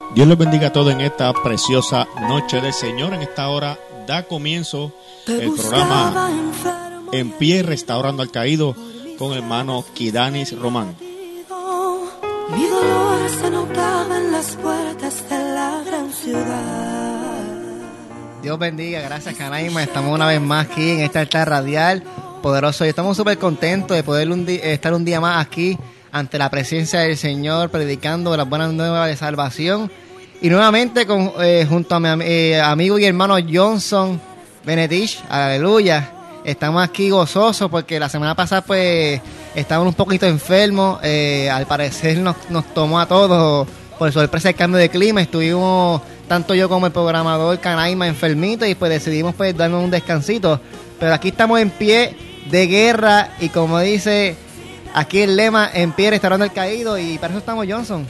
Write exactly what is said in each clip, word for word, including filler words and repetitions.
Dios los bendiga a todos en esta preciosa noche del Señor. En esta hora da comienzo el programa En Pie, Restaurando al Caído, con el hermano Kidanis Román. Mi dolor se notaba en las puertas de la gran ciudad. Dios bendiga, gracias Canaima. Estamos una vez más aquí en esta altar radial poderoso y estamos súper contentos de poder un di- estar un día más aquí ante la presencia del Señor, predicando las buenas nuevas de salvación. Y nuevamente con, eh, junto a mi am- eh, amigo y hermano Johnson Benedich, aleluya. Estamos aquí gozosos porque la semana pasada pues estábamos un poquito enfermos. Eh, al parecer nos, nos tomó a todos por sorpresa el cambio de clima. Estuvimos tanto yo como el programador Canaima enfermitos y pues decidimos pues darnos un descansito. Pero aquí estamos en pie de guerra y como dice aquí el lema, en pie restaurando al caído, y para eso estamos, Johnson.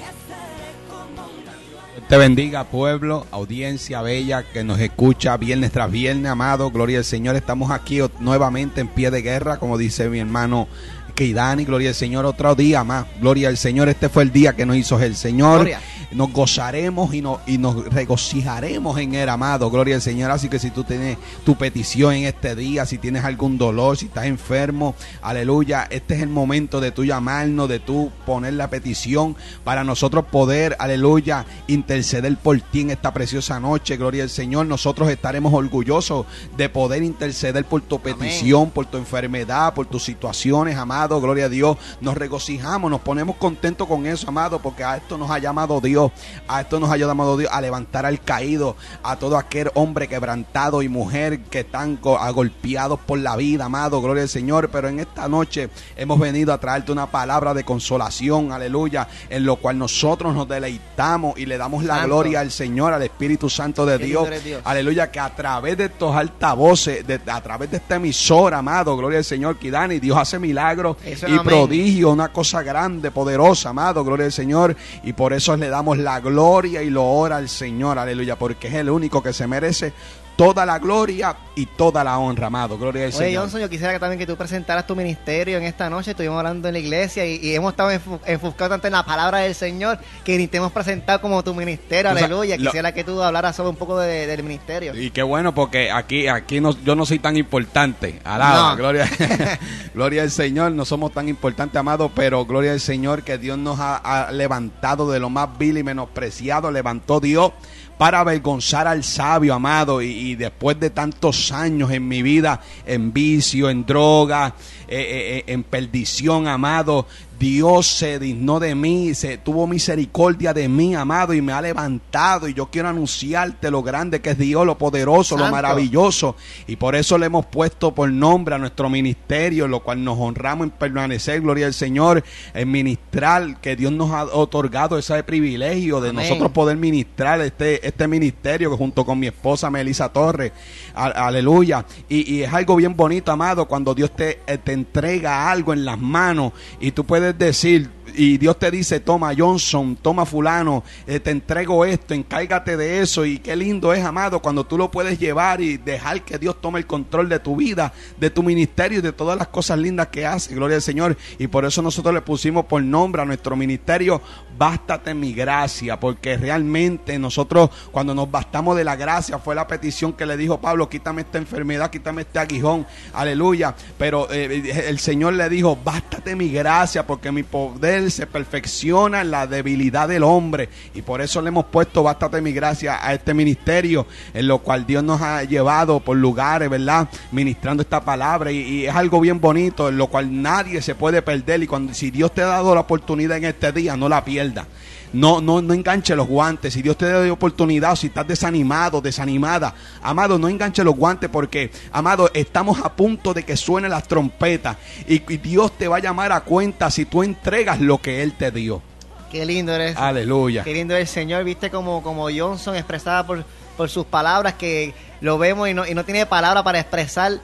Te bendiga, pueblo, audiencia bella que nos escucha viernes tras viernes, amado, gloria al Señor. Estamos aquí nuevamente en pie de guerra, como dice mi hermano Keidani, gloria al Señor, otro día más, gloria al Señor. Este fue el día que nos hizo el Señor. Gloria. Nos gozaremos y nos, y nos regocijaremos en él, amado, gloria al Señor. Así que si tú tienes tu petición en este día, si tienes algún dolor, si estás enfermo, aleluya, este es el momento de tú llamarnos, de tú poner la petición para nosotros poder, aleluya, interceder por ti en esta preciosa noche, gloria al Señor. Nosotros estaremos orgullosos de poder interceder por tu petición, amén, por tu enfermedad, por tus situaciones, amado, gloria a Dios. Nos regocijamos, nos ponemos contentos con eso, amado, porque a esto nos ha llamado Dios. A esto nos ha llamado Dios, a levantar al caído, a todo aquel hombre quebrantado y mujer que están go- golpeados por la vida, amado, gloria al Señor. Pero en esta noche hemos venido a traerte una palabra de consolación, aleluya, en lo cual nosotros nos deleitamos y le damos la Santo. gloria al Señor, al Espíritu Santo de Dios, Dios, aleluya, que a través de estos altavoces, de, a través de esta emisora, amado, gloria al Señor, Kidani, Dios hace milagros eso, y prodigio, una cosa grande, poderosa, amado, gloria al Señor, y por eso le damos la gloria y lo ora al Señor, aleluya, porque es el único que se merece toda la gloria y toda la honra, amado, gloria al Señor. Oye, Johnson, yo quisiera que también que tú presentaras tu ministerio en esta noche. Estuvimos hablando en la iglesia y, y hemos estado enfu- enfocados tanto en la palabra del Señor que ni te hemos presentado como tu ministerio, o sea, aleluya. Quisiera lo... que tú hablaras sobre un poco de, del ministerio. Y qué bueno, porque aquí aquí no, yo no soy tan importante, alaba, no. gloria gloria al Señor, no somos tan importantes, amado, pero gloria al Señor que Dios nos ha, ha levantado de lo más vil y menospreciado, levantó Dios para avergonzar al sabio, amado, y, y después de tantos años en mi vida, en vicio, en droga, eh, eh, en perdición, amado, Dios se dignó de mí, se tuvo misericordia de mí, amado, y me ha levantado, y yo quiero anunciarte lo grande que es Dios, lo poderoso, Santo. Lo maravilloso, y por eso le hemos puesto por nombre a nuestro ministerio, lo cual nos honramos en permanecer, gloria al Señor, en ministrar, que Dios nos ha otorgado ese privilegio de Amén. Nosotros poder ministrar este, este ministerio, que junto con mi esposa Melissa Torres, a, aleluya, y, y es algo bien bonito, amado, cuando Dios te, te entrega algo en las manos, y tú puedes decir, y Dios te dice, toma Johnson, toma fulano, eh, te entrego esto, encárgate de eso, y qué lindo es, amado, cuando tú lo puedes llevar y dejar que Dios tome el control de tu vida, de tu ministerio y de todas las cosas lindas que hace, gloria al Señor. Y por eso nosotros le pusimos por nombre a nuestro ministerio, bástate mi gracia, porque realmente nosotros cuando nos bastamos de la gracia, fue la petición que le dijo Pablo, quítame esta enfermedad, quítame este aguijón, aleluya, pero eh, el Señor le dijo, bástate mi gracia, porque mi poder se perfecciona en la debilidad del hombre, y por eso le hemos puesto bástate mi gracia a este ministerio, en lo cual Dios nos ha llevado por lugares, ¿verdad?, ministrando esta palabra, y, y es algo bien bonito, en lo cual nadie se puede perder, y cuando si Dios te ha dado la oportunidad en este día, no la pierdas. No, no, no enganche los guantes. Si Dios te da oportunidad, si estás desanimado, desanimada, amado, no enganche los guantes, porque, amado, estamos a punto de que suenen las trompetas, y, y Dios te va a llamar a cuenta si tú entregas lo que Él te dio. Qué lindo eres. Aleluya. Qué lindo es el Señor. Viste como, como Johnson expresaba por, por sus palabras, que lo vemos y no, y no tiene palabra para expresar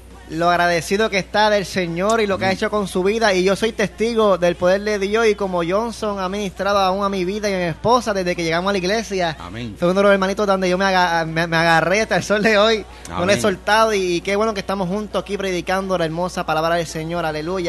lo agradecido que está del Señor y lo que Amén. Ha hecho con su vida, y yo soy testigo del poder de Dios, y como Johnson ha ministrado aún a mi vida y a mi esposa desde que llegamos a la iglesia. Amén. Fue uno de los hermanitos donde yo me, aga, me, me agarré hasta el sol de hoy. Amén. No le he soltado, y, y qué bueno que estamos juntos aquí predicando la hermosa palabra del Señor, aleluya.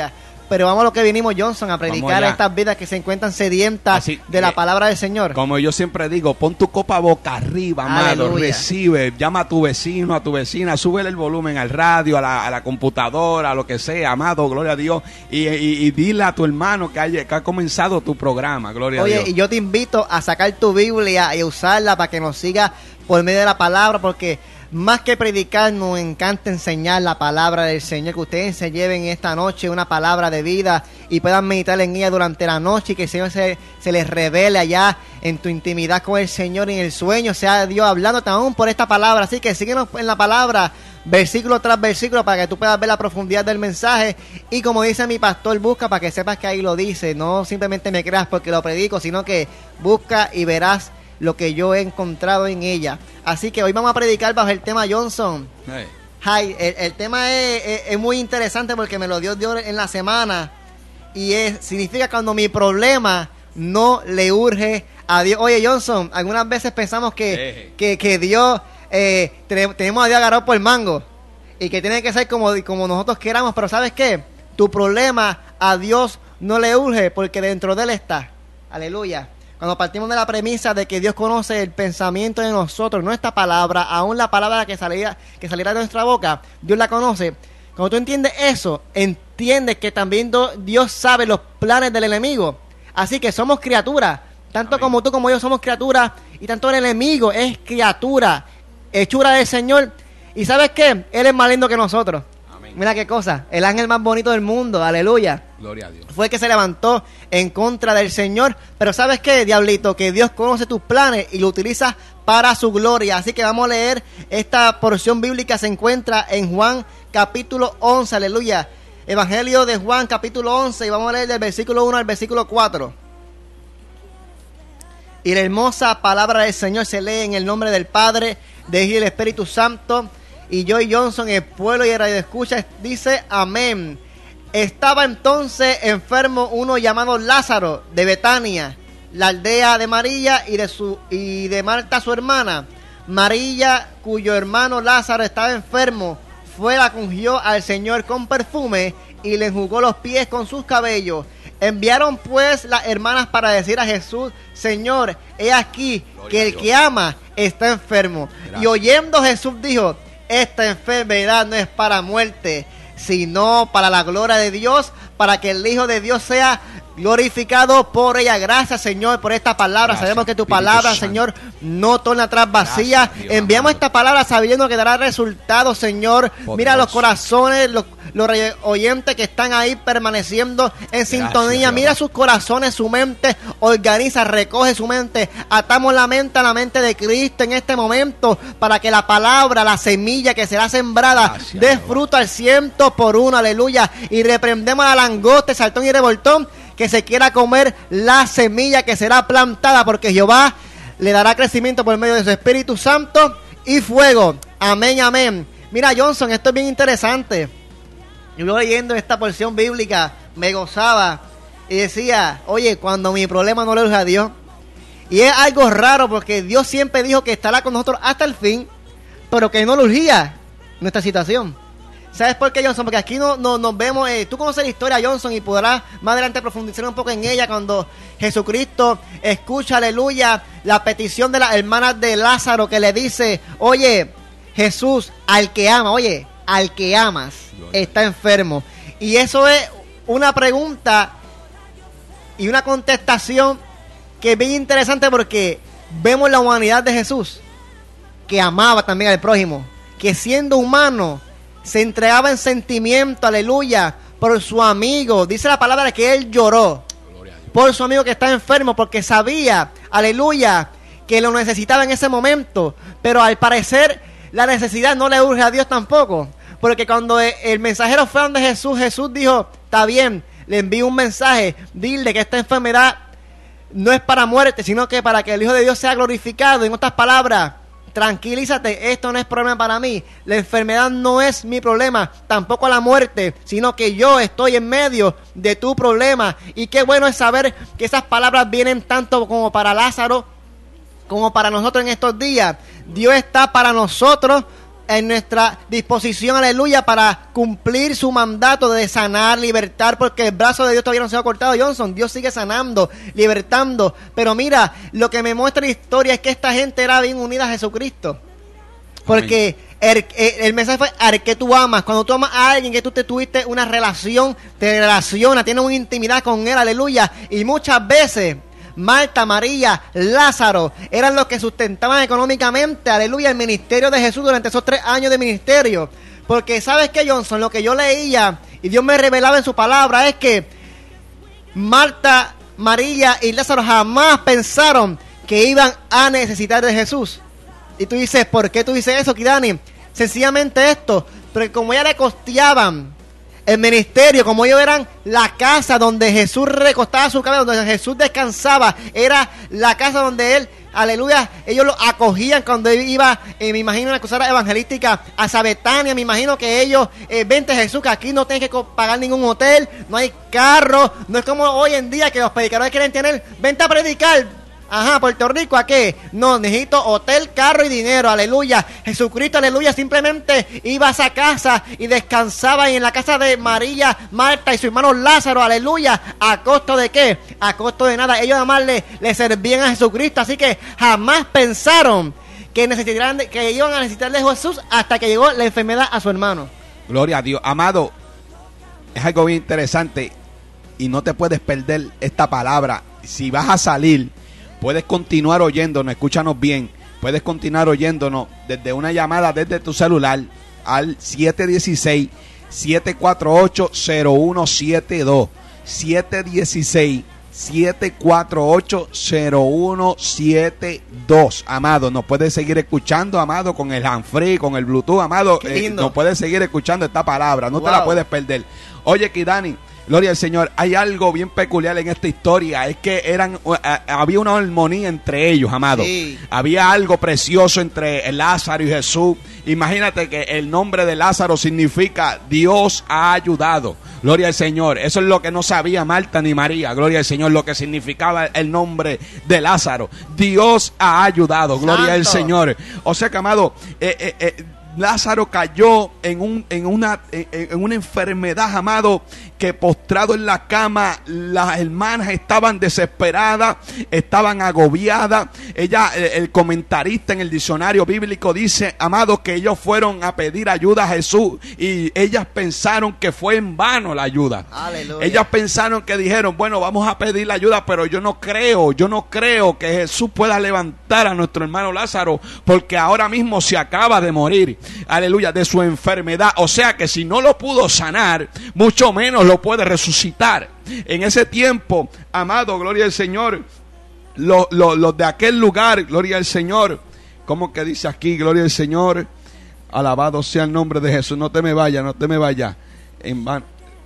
pero vamos a lo que vinimos, Johnson, a predicar a estas vidas que se encuentran sedientas Así, de la eh, palabra del Señor. Como yo siempre digo, pon tu copa boca arriba, amado, Aleluya. Recibe, llama a tu vecino, a tu vecina, súbele el volumen al radio, a la, a la computadora, a lo que sea, amado, gloria a Dios, y, y, y dile a tu hermano que, haya, que ha comenzado tu programa, gloria Oye, a Dios. Oye, y yo te invito a sacar tu Biblia y usarla para que nos siga por medio de la palabra, porque más que predicar, nos encanta enseñar la palabra del Señor, que ustedes se lleven esta noche una palabra de vida y puedan meditar en ella durante la noche y que el Señor se, se les revele allá en tu intimidad con el Señor y en el sueño, sea Dios hablándote aún por esta palabra. Así que síguenos en la palabra, versículo tras versículo, para que tú puedas ver la profundidad del mensaje. Y como dice mi pastor, busca para que sepas que ahí lo dice. No simplemente me creas porque lo predico, sino que busca y verás lo que yo he encontrado en ella. Así que hoy vamos a predicar bajo el tema Johnson. Hey. Hi, el, el tema es, es, es muy interesante porque me lo dio Dios en la semana. Y es, significa cuando mi problema no le urge a Dios. Oye, Johnson, algunas veces pensamos que, hey. que, que Dios, eh, tenemos, tenemos a Dios agarrado por el mango. Y que tiene que ser como, como nosotros queramos. Pero ¿sabes qué? Tu problema a Dios no le urge porque dentro de Él está. Aleluya. Cuando partimos de la premisa de que Dios conoce el pensamiento de nosotros, nuestra palabra, aún la palabra que saliera, que saliera de nuestra boca, Dios la conoce. Cuando tú entiendes eso, entiendes que también Dios sabe los planes del enemigo. Así que somos criaturas, tanto Amén. Como tú como yo somos criaturas, y tanto el enemigo es criatura, hechura del Señor. ¿Y sabes qué? Él es más lindo que nosotros. Mira qué cosa, el ángel más bonito del mundo, aleluya. Gloria a Dios. Fue el que se levantó en contra del Señor. Pero ¿sabes qué, diablito? Que Dios conoce tus planes y lo utiliza para su gloria. Así que vamos a leer esta porción bíblica. Se encuentra en Juan capítulo once, aleluya. Evangelio de Juan capítulo once, y vamos a leer del versículo uno al versículo cuatro. Y la hermosa palabra del Señor se lee en el nombre del Padre, del Hijo y del Espíritu Santo. Y Joy Johnson, el pueblo y el radio escucha, dice amén. Estaba entonces enfermo uno llamado Lázaro de Betania, la aldea de María y de su y de Marta su hermana. María, cuyo hermano Lázaro estaba enfermo, fue la ungió al Señor con perfume y le enjugó los pies con sus cabellos. Enviaron pues las hermanas para decir a Jesús: Señor, he aquí que el que ama está enfermo. Gracias. Y oyendo Jesús dijo: esta enfermedad no es para muerte, sino para la gloria de Dios, para que el Hijo de Dios sea glorificado por ella. Gracias, Señor, por esta palabra. Gracias, sabemos que tu palabra, Santo. Señor, no torna atrás vacía. Gracias, Dios, enviamos amado. Esta palabra sabiendo que dará resultados, Señor. Por Mira Dios. Los corazones, los, los oyentes que están ahí permaneciendo en Gracias, sintonía. Dios. Mira sus corazones, su mente. Organiza, recoge su mente. Atamos la mente a la mente de Cristo en este momento para que la palabra, la semilla que será sembrada, Gracias, dé fruto al ciento por uno. Aleluya. Y reprendemos a la langosta, saltón y revoltón que se quiera comer la semilla que será plantada, porque Jehová le dará crecimiento por medio de su Espíritu Santo y fuego. Amén, amén. Mira, Johnson, esto es bien interesante. Yo leyendo esta porción bíblica me gozaba y decía, oye, cuando mi problema no le urge a Dios, y es algo raro porque Dios siempre dijo que estará con nosotros hasta el fin, pero que no le urgía nuestra situación. ¿Sabes por qué, Johnson? Porque aquí no, no, nos vemos, eh, tú conoces la historia, Johnson, y podrás más adelante profundizar un poco en ella cuando Jesucristo escucha, aleluya, la petición de las hermanas de Lázaro que le dice: oye, Jesús, al que ama, oye, al que amas está enfermo. Y eso es una pregunta y una contestación que es bien interesante porque vemos la humanidad de Jesús, que amaba también al prójimo, que siendo humano se entregaba en sentimiento, aleluya, por su amigo. Dice la palabra que él lloró por su amigo que está enfermo, porque sabía, aleluya, que lo necesitaba en ese momento. Pero al parecer la necesidad no le urge a Dios tampoco, porque cuando el mensajero fue donde Jesús, Jesús dijo: está bien, le envío un mensaje, dile que esta enfermedad no es para muerte, sino que para que el Hijo de Dios sea glorificado. En otras palabras, tranquilízate, esto no es problema para mí. La enfermedad no es mi problema, tampoco la muerte, sino que yo estoy en medio de tu problema. Y qué bueno es saber que esas palabras vienen tanto como para Lázaro como para nosotros en estos días. Dios está para nosotros en nuestra disposición, aleluya, para cumplir su mandato de sanar, libertar, porque el brazo de Dios todavía no se ha cortado, Johnson. Dios sigue sanando, libertando. Pero mira, lo que me muestra la historia es que esta gente era bien unida a Jesucristo. Porque el, el, el mensaje fue al que tú amas. Cuando tú amas a alguien que tú te tuviste una relación, te relaciona, tienes una intimidad con él, aleluya. Y muchas veces Marta, María, Lázaro eran los que sustentaban económicamente, aleluya, el ministerio de Jesús durante esos tres años de ministerio. Porque ¿sabes qué, Johnson? Lo que yo leía y Dios me revelaba en su palabra es que Marta, María y Lázaro jamás pensaron que iban a necesitar de Jesús. Y tú dices, ¿por qué tú dices eso, Kidani? Sencillamente esto, porque como ya le costeaban el ministerio, como ellos eran la casa donde Jesús recostaba su cabeza, donde Jesús descansaba, era la casa donde él, aleluya, ellos lo acogían cuando él iba, eh, me imagino, una cosa evangelística a Betania. Me imagino que ellos, eh, vente Jesús, que aquí no tienes que pagar ningún hotel, no hay carro, no es como hoy en día que los predicadores quieren tener, vente a predicar. Ajá, Puerto Rico, ¿a qué? No, necesito hotel, carro y dinero, aleluya. Jesucristo, aleluya, simplemente iba a esa casa y descansaba en la casa de María, Marta y su hermano Lázaro, aleluya. ¿A costo de qué? A costo de nada. Ellos además le, le servían a Jesucristo, así que jamás pensaron que necesitaran de, que iban a necesitar de Jesús hasta que llegó la enfermedad a su hermano. Gloria a Dios. Amado, es algo bien interesante y no te puedes perder esta palabra. Si vas a salir, puedes continuar oyéndonos, escúchanos bien, puedes continuar oyéndonos desde una llamada desde tu celular al siete uno seis, siete cuatro ocho, cero uno siete dos, siete uno seis, siete cuatro ocho, cero uno siete dos. Amado, nos puedes seguir escuchando, amado, con el handfree, con el Bluetooth, amado, eh, nos puedes seguir escuchando esta palabra, no wow. te la puedes perder. Oye, Kidani, gloria al Señor, hay algo bien peculiar en esta historia, es que eran uh, había una armonía entre ellos, amado. Sí. Había algo precioso entre Lázaro y Jesús. Imagínate que el nombre de Lázaro significa Dios ha ayudado. Gloria al Señor. Eso es lo que no sabía Marta ni María. Gloria al Señor, lo que significaba el nombre de Lázaro. Dios ha ayudado. Gloria Santo. Al Señor. O sea que, amado, eh, eh, eh, Lázaro cayó en, un, en, una, en, en una enfermedad, amado, que postrado en la cama, las hermanas estaban desesperadas, estaban agobiadas. Ella, el comentarista en el diccionario bíblico dice, amado, que ellos fueron a pedir ayuda a Jesús y ellas pensaron que fue en vano la ayuda. Aleluya. Ellas pensaron que dijeron, bueno, vamos a pedir la ayuda, pero yo no creo, yo no creo que Jesús pueda levantar a nuestro hermano Lázaro, porque ahora mismo se acaba de morir, aleluya, de su enfermedad. O sea que si no lo pudo sanar, mucho menos lo puede resucitar. En ese tiempo, amado, gloria al Señor, los, los, los de aquel lugar, gloria al Señor, como que dice aquí, gloria al Señor, alabado sea el nombre de Jesús. No te me vayas, no te me vayas en vano.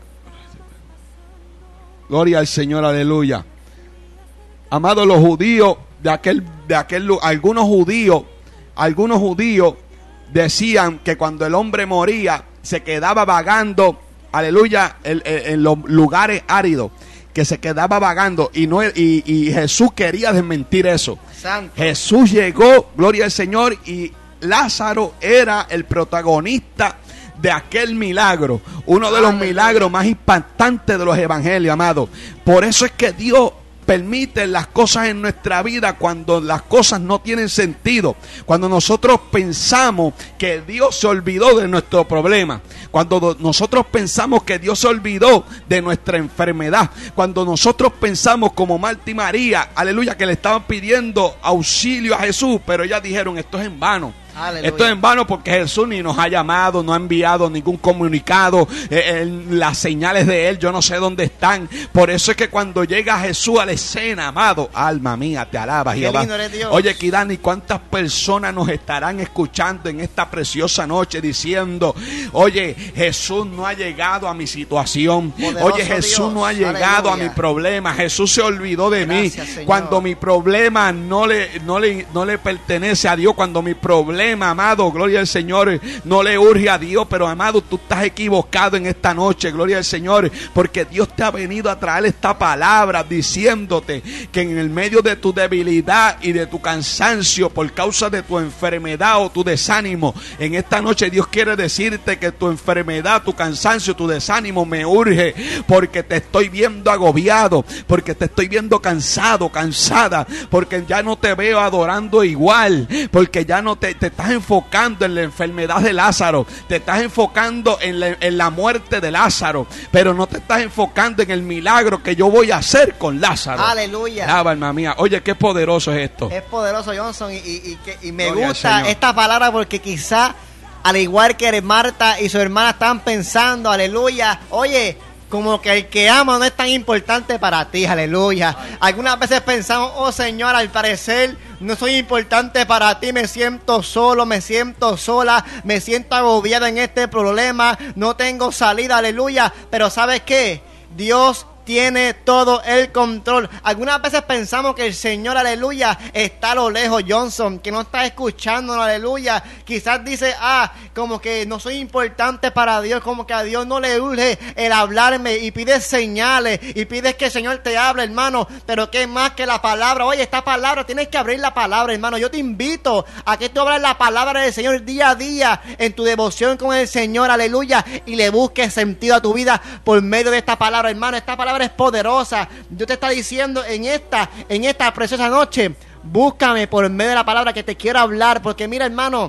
Gloria al Señor, aleluya. Amado, los judíos de aquel, de aquel lugar, algunos judíos, algunos judíos decían que cuando el hombre moría se quedaba vagando, aleluya, en, en, en los lugares áridos, que se quedaba vagando, y no y, y Jesús quería desmentir eso. Santo. Jesús llegó, gloria al Señor, y Lázaro era el protagonista de aquel milagro, uno de los milagros más impactantes de los evangelios, amado. Por eso es que Dios permite las cosas en nuestra vida cuando las cosas no tienen sentido, cuando nosotros pensamos que Dios se olvidó de nuestro problema, cuando nosotros pensamos que Dios se olvidó de nuestra enfermedad, cuando nosotros pensamos como Marta y María, aleluya, que le estaban pidiendo auxilio a Jesús, pero ellas dijeron, esto es en vano. Aleluya. Esto es en vano porque Jesús ni nos ha llamado, no ha enviado ningún comunicado, eh, eh, las señales de Él yo no sé dónde están. Por eso es que cuando llega Jesús a la escena, amado, alma mía, te alabas, Jehová. Oye, Kidani, ¿cuántas personas nos estarán escuchando en esta preciosa noche diciendo, oye, Jesús no ha llegado a mi situación, poderoso oye, Jesús Dios. No ha llegado Aleluya. A mi problema, Jesús se olvidó de Gracias, mí, Señor. Cuando mi problema no le, no le, no le pertenece a Dios, cuando mi problema problema, amado, gloria al Señor, no le urge a Dios, pero amado, tú estás equivocado en esta noche, gloria al Señor, porque Dios te ha venido a traer esta palabra diciéndote que en el medio de tu debilidad y de tu cansancio por causa de tu enfermedad o tu desánimo, en esta noche Dios quiere decirte que tu enfermedad, tu cansancio, tu desánimo me urge, porque te estoy viendo agobiado, porque te estoy viendo cansado, cansada, porque ya no te veo adorando igual, porque ya no te, te estás enfocando en la enfermedad de Lázaro, te estás enfocando en la, en la muerte de Lázaro, pero no te estás enfocando en el milagro que yo voy a hacer con Lázaro. Aleluya. Alaba, alma mía. Oye, qué poderoso es esto. Es poderoso, Johnson, y, y, y, y me Gloria gusta esta palabra porque quizá, al igual que Marta y su hermana estaban pensando, aleluya, oye, como que el que ama no es tan importante para ti, aleluya. Algunas veces pensamos, oh Señor, al parecer no soy importante para ti, me siento solo, me siento sola, me siento agobiada en este problema, no tengo salida, aleluya. Pero ¿sabes qué? Dios tiene todo el control. Algunas veces pensamos que el Señor, aleluya, está a lo lejos, Johnson, que no está escuchando, aleluya. Quizás dice, ah, como que no soy importante para Dios, como que a Dios no le urge el hablarme, y pides señales y pides que el Señor te hable, hermano. Pero qué más que la palabra. Oye, esta palabra, tienes que abrir la palabra, hermano. Yo te invito a que tú abras la palabra del Señor día a día en tu devoción con el Señor, aleluya, y le busques sentido a tu vida por medio de esta palabra, hermano. Esta palabra es poderosa. Dios te está diciendo en esta, en esta preciosa noche, búscame por medio de la palabra que te quiero hablar, porque mira, hermano,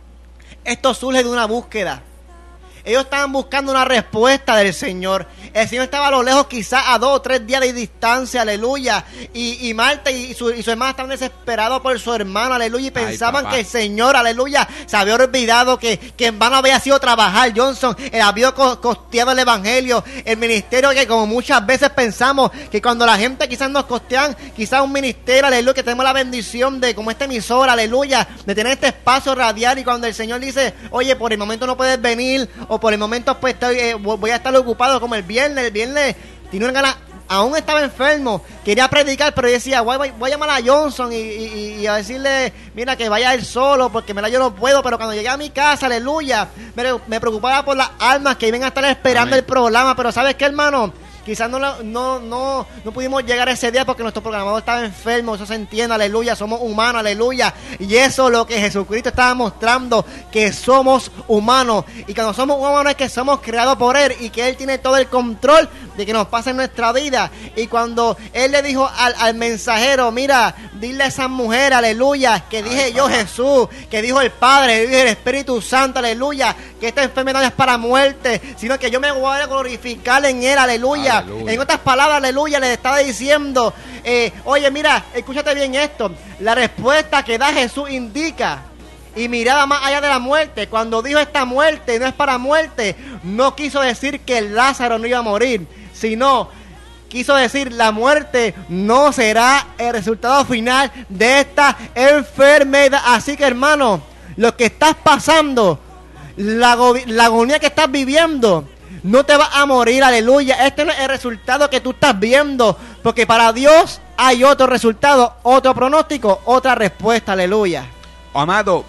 esto surge de una búsqueda. Ellos estaban buscando una respuesta del Señor. El Señor estaba a lo lejos, quizás a dos o tres días de distancia, aleluya. Y, y Marta y su, y su hermana estaban desesperados por su hermano, aleluya. Y pensaban Ay, que el Señor, aleluya, se había olvidado que, que en vano había sido trabajar, Johnson. Él había costeado el evangelio, el ministerio, que como muchas veces pensamos que cuando la gente quizás nos costean, quizás un ministerio, aleluya, que tenemos la bendición de, como esta emisora, aleluya, de tener este espacio radial. Y cuando el Señor dice, oye, por el momento no puedes venir, o por el momento pues estoy, eh, voy a estar ocupado, como el viernes, el viernes tiene una gana, aún estaba enfermo, quería predicar, pero yo decía, voy, voy, voy a llamar a Johnson y, y, y a decirle, mira, que vaya él solo, porque mira, yo no puedo. Pero cuando llegué a mi casa, aleluya, me, me preocupaba por las almas que iban a estar esperando Amén. El programa. Pero ¿sabes qué, hermano? Quizás no, no, no, no pudimos llegar ese día porque nuestro programador estaba enfermo, eso se entiende, aleluya, somos humanos, aleluya. Y eso es lo que Jesucristo estaba mostrando, que somos humanos. Y cuando somos humanos es que somos creados por Él y que Él tiene todo el control de que nos pase en nuestra vida. Y cuando Él le dijo al, al mensajero, mira, dile a esa mujer, aleluya, que dije Ay, yo papá. Jesús, que dijo el Padre, que dijo el Espíritu Santo, aleluya, que esta enfermedad no es para muerte, sino que yo me voy a glorificar en Él, aleluya. Aleluya. En otras palabras, aleluya, le estaba diciendo, eh, oye, mira, escúchate bien esto, la respuesta que da Jesús indica y miraba más allá de la muerte. Cuando dijo esta muerte no es para muerte, no quiso decir que Lázaro no iba a morir, sino quiso decir la muerte no será el resultado final de esta enfermedad. Así que, hermano, lo que estás pasando, la, la agonía que estás viviendo, no te vas a morir, aleluya. Este no es el resultado que tú estás viendo, porque para Dios hay otro resultado, otro pronóstico, otra respuesta, aleluya. Amado,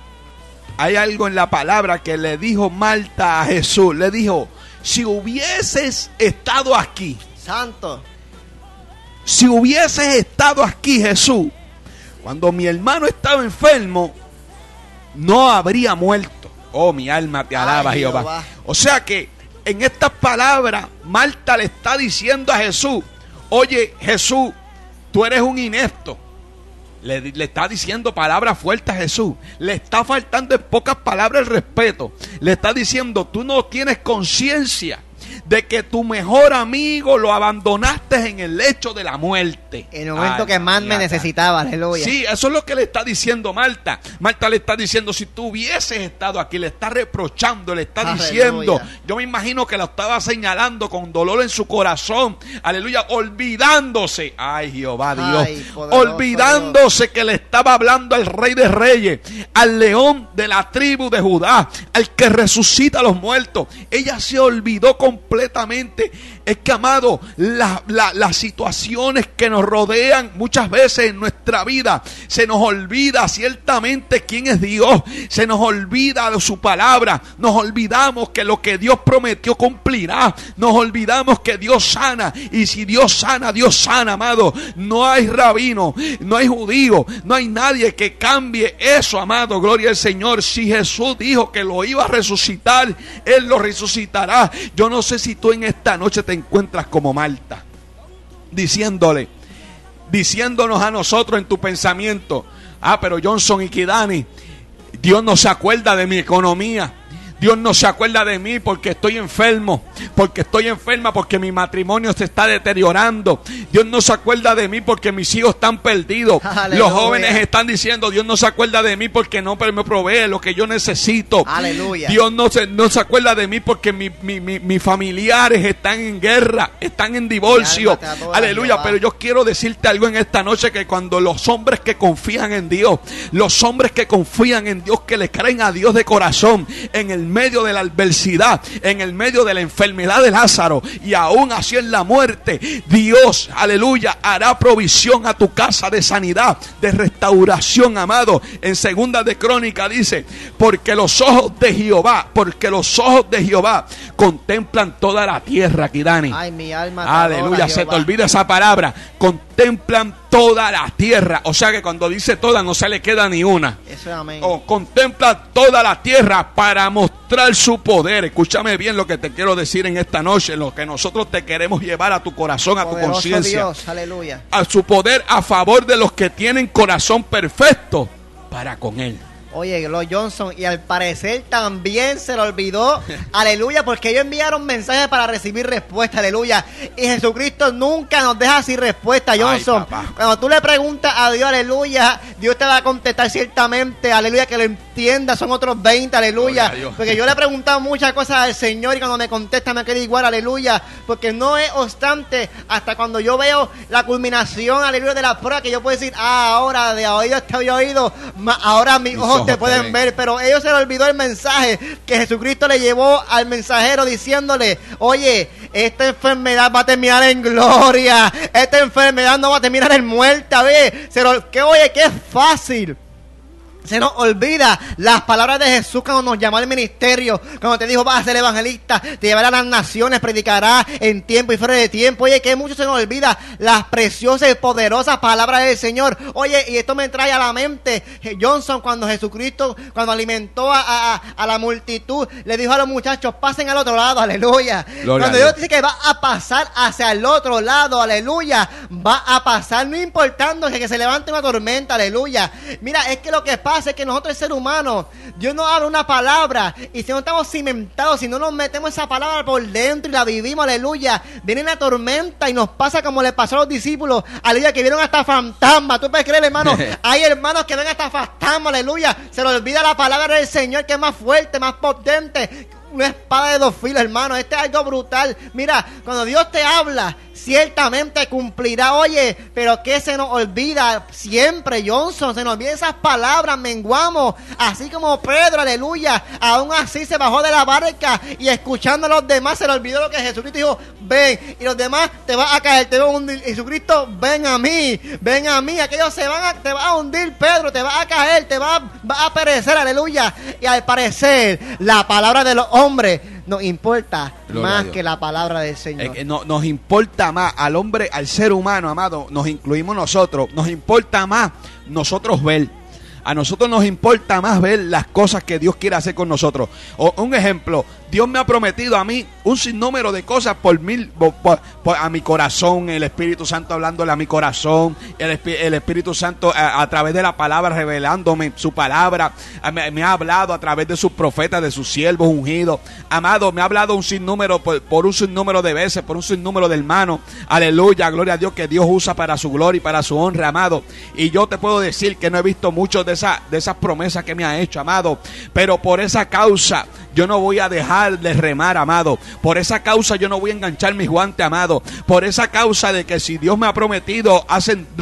hay algo en la palabra que le dijo Marta a Jesús. Le dijo, si hubieses estado aquí, Santo, si hubieses estado aquí, Jesús, cuando mi hermano estaba enfermo, no habría muerto. Oh, mi alma te alaba, Ay, Jehová. Jehová. O sea que en estas palabras, Marta le está diciendo a Jesús, oye, Jesús, tú eres un inepto. Le, le está diciendo palabras fuertes a Jesús. Le está faltando en pocas palabras el respeto. Le está diciendo, tú no tienes conciencia de que tu mejor amigo lo abandonaste en el lecho de la muerte. En el momento Ay, que más me necesitaba, aleluya. Sí, eso es lo que le está diciendo Marta. Marta le está diciendo, si tú hubieses estado aquí, le está reprochando, le está aleluya. Diciendo, yo me imagino que lo estaba señalando con dolor en su corazón, aleluya, olvidándose, ay Jehová Dios, ay, olvidándose Dios. Que le estaba hablando al Rey de Reyes, al león de la tribu de Judá, al que resucita a los muertos. Ella se olvidó completamente Es que, amado, la, la, las situaciones que nos rodean muchas veces en nuestra vida, se nos olvida ciertamente quién es Dios, se nos olvida de su palabra, nos olvidamos que lo que Dios prometió cumplirá, nos olvidamos que Dios sana, y si Dios sana, Dios sana, amado. No hay rabino, no hay judío, no hay nadie que cambie eso, amado, gloria al Señor. Si Jesús dijo que lo iba a resucitar, Él lo resucitará. Yo no sé si tú en esta noche te encuentras como Marta, diciéndole, diciéndonos a nosotros en tu pensamiento: ah, pero Johnson y Kidani, Dios no se acuerda de mi economía, Dios no se acuerda de mí porque estoy enfermo, porque estoy enferma, porque mi matrimonio se está deteriorando. Dios no se acuerda de mí porque mis hijos están perdidos. Aleluya. Los jóvenes están diciendo: Dios no se acuerda de mí porque no me provee lo que yo necesito. Aleluya. Dios no se, no se acuerda de mí porque mi, mi, mi, mis familiares están en guerra, están en divorcio. Aleluya. Pero yo quiero decirte algo en esta noche, que cuando los hombres que confían en Dios, los hombres que confían en Dios, que le creen a Dios de corazón, en el medio de la adversidad, en el medio de la enfermedad de Lázaro, y aún así en la muerte, Dios, aleluya, hará provisión a tu casa de sanidad, de restauración, amado. En segunda de Crónica dice: porque los ojos de Jehová, porque los ojos de Jehová contemplan toda la tierra, Kidani. Ay, mi alma. Aleluya, se te olvida esa palabra. Contemplan toda la tierra. O sea que cuando dice toda, no se le queda ni una. Eso es amén. O contempla toda la tierra para mostrar su poder. Escúchame bien lo que te quiero decir en esta noche, lo que nosotros te queremos llevar a tu corazón, a Poderoso tu conciencia. Dios, aleluya. A su poder a favor de los que tienen corazón perfecto para con Él. Oye, los Johnson, y al parecer también se le olvidó, aleluya, porque ellos enviaron mensajes para recibir respuesta, aleluya, y Jesucristo nunca nos deja sin respuesta, Johnson. Ay, cuando tú le preguntas a Dios, aleluya, Dios te va a contestar ciertamente, aleluya, que lo entienda, son otros veinte, aleluya, porque yo le he preguntado muchas cosas al Señor, y cuando me contesta me queda igual, aleluya, porque no es obstante hasta cuando yo veo la culminación, aleluya, de la prueba, que yo puedo decir: ah, ahora de oído hasta oído, ahora mis ojos te pueden te ver, pero ellos se le olvidó el mensaje que Jesucristo le llevó al mensajero diciéndole: oye, esta enfermedad va a terminar en gloria, esta enfermedad no va a terminar en muerte. A ver, se lo, que oye, que es fácil. Se nos olvida las palabras de Jesús cuando nos llamó al ministerio, cuando te dijo: vas a ser evangelista, te llevará a las naciones, predicará en tiempo y fuera de tiempo. Oye, que mucho se nos olvida las preciosas y poderosas palabras del Señor. Oye, y esto me trae a la mente Johnson, cuando Jesucristo, cuando alimentó a, a, a la multitud, le dijo a los muchachos: pasen al otro lado, aleluya. Gloria cuando Dios dice que va a pasar hacia el otro lado, aleluya, va a pasar, no importando que, que se levante una tormenta, aleluya. Mira, es que lo que pasa es que nosotros, el ser humano, Dios nos habla una palabra, y si no estamos cimentados, si no nos metemos esa palabra por dentro y la vivimos, aleluya, viene la tormenta y nos pasa como le pasó a los discípulos, aleluya, que vieron hasta fantasmas. ¿Tú puedes creer, hermano? Hay hermanos que ven hasta fantasmas, aleluya, se les olvida la palabra del Señor, que es más fuerte, más potente, una espada de dos filos, hermano. Este es algo brutal. Mira, cuando Dios te habla, ciertamente cumplirá. Oye, pero que se nos olvida siempre, Johnson, se nos olvida esas palabras, menguamos, así como Pedro, aleluya, aún así se bajó de la barca, y escuchando a los demás se le olvidó lo que Jesucristo dijo: ven, y los demás te vas a caer, te va a hundir. Jesucristo: ven a mí, ven a mí. Aquellos se van a, te va a hundir, Pedro, te vas a caer, te va, va a perecer, aleluya. Y al parecer la palabra de los hombres nos importa Gloria más que la palabra del Señor. Eh, no, nos importa más al hombre, al ser humano, amado, nos incluimos nosotros, nos importa más nosotros ver. A nosotros nos importa más ver las cosas que Dios quiere hacer con nosotros. O, un ejemplo, Dios me ha prometido a mí un sinnúmero de cosas por mil, por, por, por, a mi corazón, el Espíritu Santo hablándole a mi corazón, el, el Espíritu Santo a, a través de la palabra revelándome su palabra, me, me ha hablado a través de sus profetas, de sus siervos ungidos. Amado, me ha hablado un sinnúmero, por, por un sinnúmero de veces, por un sinnúmero de hermanos. Aleluya, gloria a Dios, que Dios usa para su gloria y para su honra, amado. Y yo te puedo decir que no he visto muchos de esa, de esas promesas que me ha hecho, amado, pero por esa causa yo no voy a dejar de remar, amado. Por esa causa yo no voy a enganchar mis guantes, amado. Por esa causa de que si Dios me ha prometido hace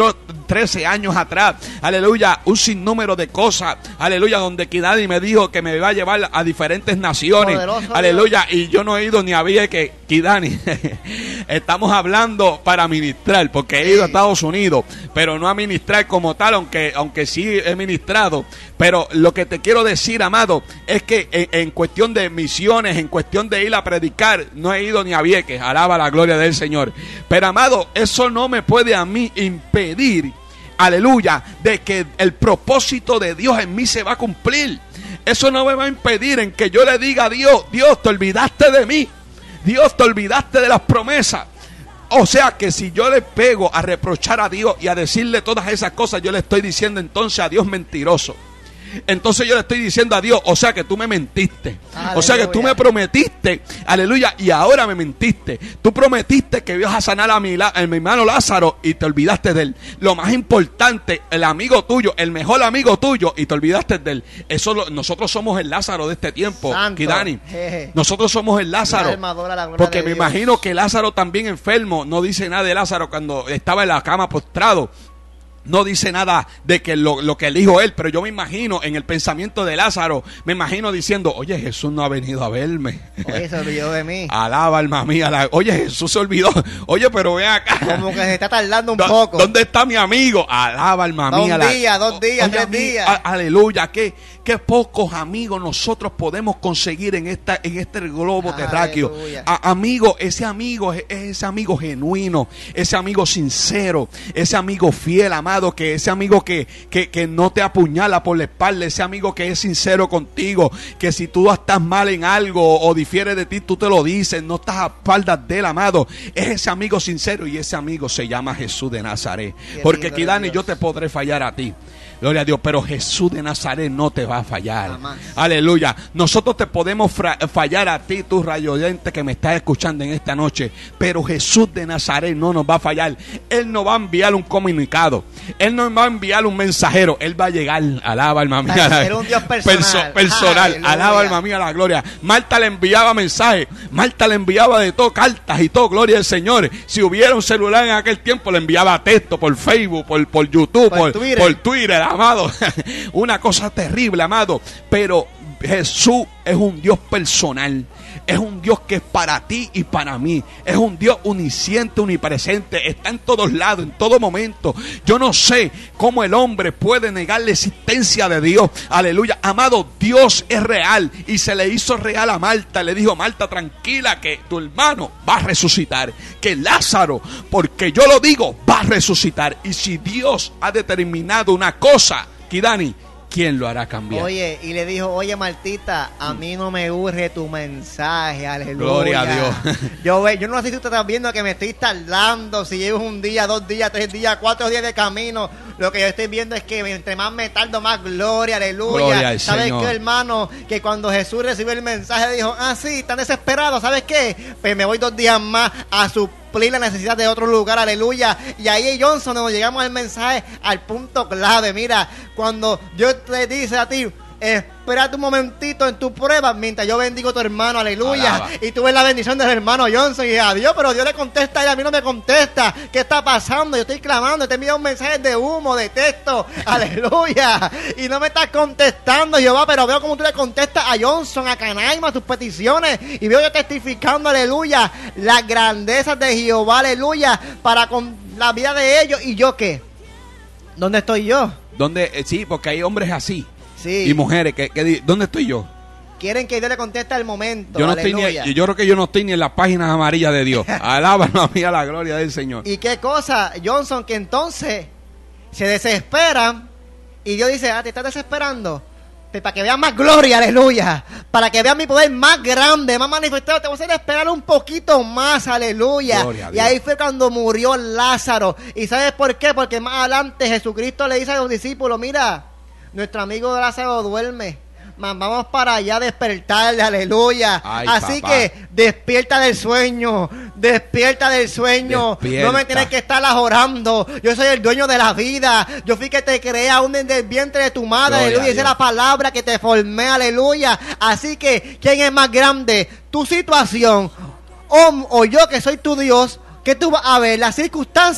trece años atrás, aleluya, un sinnúmero de cosas, aleluya, donde Kidani me dijo que me iba a llevar a diferentes naciones, poderoso, aleluya, Dios. Y yo no he ido ni a Vieques, Kidani, estamos hablando para ministrar, porque he ido a Estados Unidos, pero no a ministrar como tal, aunque, aunque sí he ministrado, pero lo que te quiero decir, amado, es que en, en cuestión de misiones, en cuestión de ir a predicar, no he ido ni a Vieques, alaba la gloria del Señor, pero amado, eso no me puede a mí impedir, aleluya, de que el propósito de Dios en mí se va a cumplir. Eso no me va a impedir en que yo le diga a Dios, Dios, te olvidaste de mí, Dios, te olvidaste de las promesas. O sea que si yo le pego a reprochar a Dios y a decirle todas esas cosas, yo le estoy diciendo entonces a Dios mentiroso. Entonces yo le estoy diciendo a Dios, o sea que tú me mentiste, aleluya. O sea que tú me prometiste, aleluya, y ahora me mentiste. Tú prometiste que ibas a sanar a mi, a mi hermano Lázaro y te olvidaste de él. Lo más importante, el amigo tuyo, el mejor amigo tuyo, y te olvidaste de él. Eso lo, nosotros somos el Lázaro de este tiempo, Kidani. Nosotros somos el Lázaro, porque me imagino que Lázaro también enfermo, no dice nada de Lázaro cuando estaba en la cama postrado. No dice nada de que lo, lo que dijo él, pero yo me imagino en el pensamiento de Lázaro, me imagino diciendo, oye, Jesús no ha venido a verme. Oye, se olvidó de mí. Alaba, alma mía. La, oye, Jesús se olvidó. Oye, pero ve acá. Como que se está tardando un Do, poco. ¿Dónde está mi amigo? Alaba, alma dos mía. Dos días, la, dos días, oye, tres días. A, aleluya. ¿Qué, qué pocos amigos nosotros podemos conseguir en esta en este globo terráqueo. A, amigo, ese amigo es, es ese amigo genuino, ese amigo sincero, ese amigo fiel, amado, que ese amigo que, que, que no te apuñala por la espalda, ese amigo que es sincero contigo, que si tú estás mal en algo o difiere de ti, tú te lo dices, no estás a espaldas de él, amado. Es ese amigo sincero y ese amigo se llama Jesús de Nazaret. Qué porque Kidani, yo te podré fallar a ti. Gloria a Dios, pero Jesús de Nazaret no te va a fallar. Jamás. Aleluya. Nosotros te podemos fallar a ti, tu radio oyente que me estás escuchando en esta noche, pero Jesús de Nazaret no nos va a fallar. Él no va a enviar un comunicado, Él no va a enviar un mensajero, Él va a llegar. Alaba, alma mía. Era un Dios personal. Perso personal. Aleluya. Alaba, alma mía, la gloria. Marta le enviaba mensajes, Marta le enviaba de todo, cartas y todo, gloria al Señor. Si hubiera un celular en aquel tiempo, le enviaba texto por Facebook, por, por YouTube, por, por Twitter. Por Twitter, amado. Una cosa terrible, amado. Pero Jesús es un Dios personal. Es un Dios que es para ti y para mí. Es un Dios unisciente, unipresente. Está en todos lados, en todo momento. Yo no sé cómo el hombre puede negar la existencia de Dios. Aleluya. Amado, Dios es real. Y se le hizo real a Marta. Le dijo, Marta, tranquila que tu hermano va a resucitar. Que Lázaro, porque yo lo digo, va a resucitar. Y si Dios ha determinado una cosa, Kidani, ¿quién lo hará cambiar? Oye, y le dijo, oye Martita, a mí no me urge tu mensaje, aleluya. Gloria a Dios. Yo, ve, yo no sé si tú estás viendo que me estoy tardando, si llevo un día, dos días, tres días, cuatro días de camino. Lo que yo estoy viendo es que entre más me tardo, más gloria, aleluya. Gloria al ¿Sabes Señor. qué, hermano? Que cuando Jesús recibió el mensaje dijo, ah, sí, están desesperados, ¿sabes qué? Pues me voy dos días más a suplir la necesidad de otro lugar, aleluya. Y ahí, Johnson, nos llegamos al mensaje, al punto clave. Mira, cuando Dios te dice a ti, espérate un momentito en tu prueba mientras yo bendigo a tu hermano, aleluya. Alaba. Y tú ves la bendición del hermano Johnson y a Dios, pero Dios le contesta y a mí no me contesta. ¿Qué está pasando? Yo estoy clamando, te envío un mensaje de humo, de texto, aleluya. Y no me estás contestando, Jehová, pero veo como tú le contestas a Johnson, a Canaima, tus peticiones. Y veo yo testificando, aleluya, las grandezas de Jehová, aleluya, para con la vida de ellos. ¿Y yo qué? ¿Dónde estoy yo? ¿Dónde? Eh, sí, porque hay hombres así. Sí. Y mujeres, que, que, ¿dónde estoy yo? Quieren que Dios le conteste al momento. Yo no estoy ni, yo creo que yo no estoy ni en las páginas amarillas de Dios. Alábanos a mí a la gloria del Señor. ¿Y qué cosa, Johnson? Que entonces se desesperan y Dios dice, ah, ¿te estás desesperando? Pues para que vean más gloria, aleluya. Para que vean mi poder más grande, más manifestado. Te voy a hacer esperar un poquito más, aleluya. Y ahí fue cuando murió Lázaro. ¿Y sabes por qué? Porque más adelante Jesucristo le dice a los discípulos, mira, nuestro amigo Lázaro duerme. Vamos para allá a despertarle, aleluya. Ay, así papá. Que despierta del sueño, despierta del sueño. Despierta. No me tienes que estar orando. Yo soy el dueño de la vida. Yo fui que te creé aún desde el vientre de tu madre, gloria, aleluya. Esa es la palabra que te formé, aleluya. Así que, ¿quién es más grande? ¿Tu situación o, o yo que soy tu Dios? ¿Qué tú vas a ver? ¿La circunstancia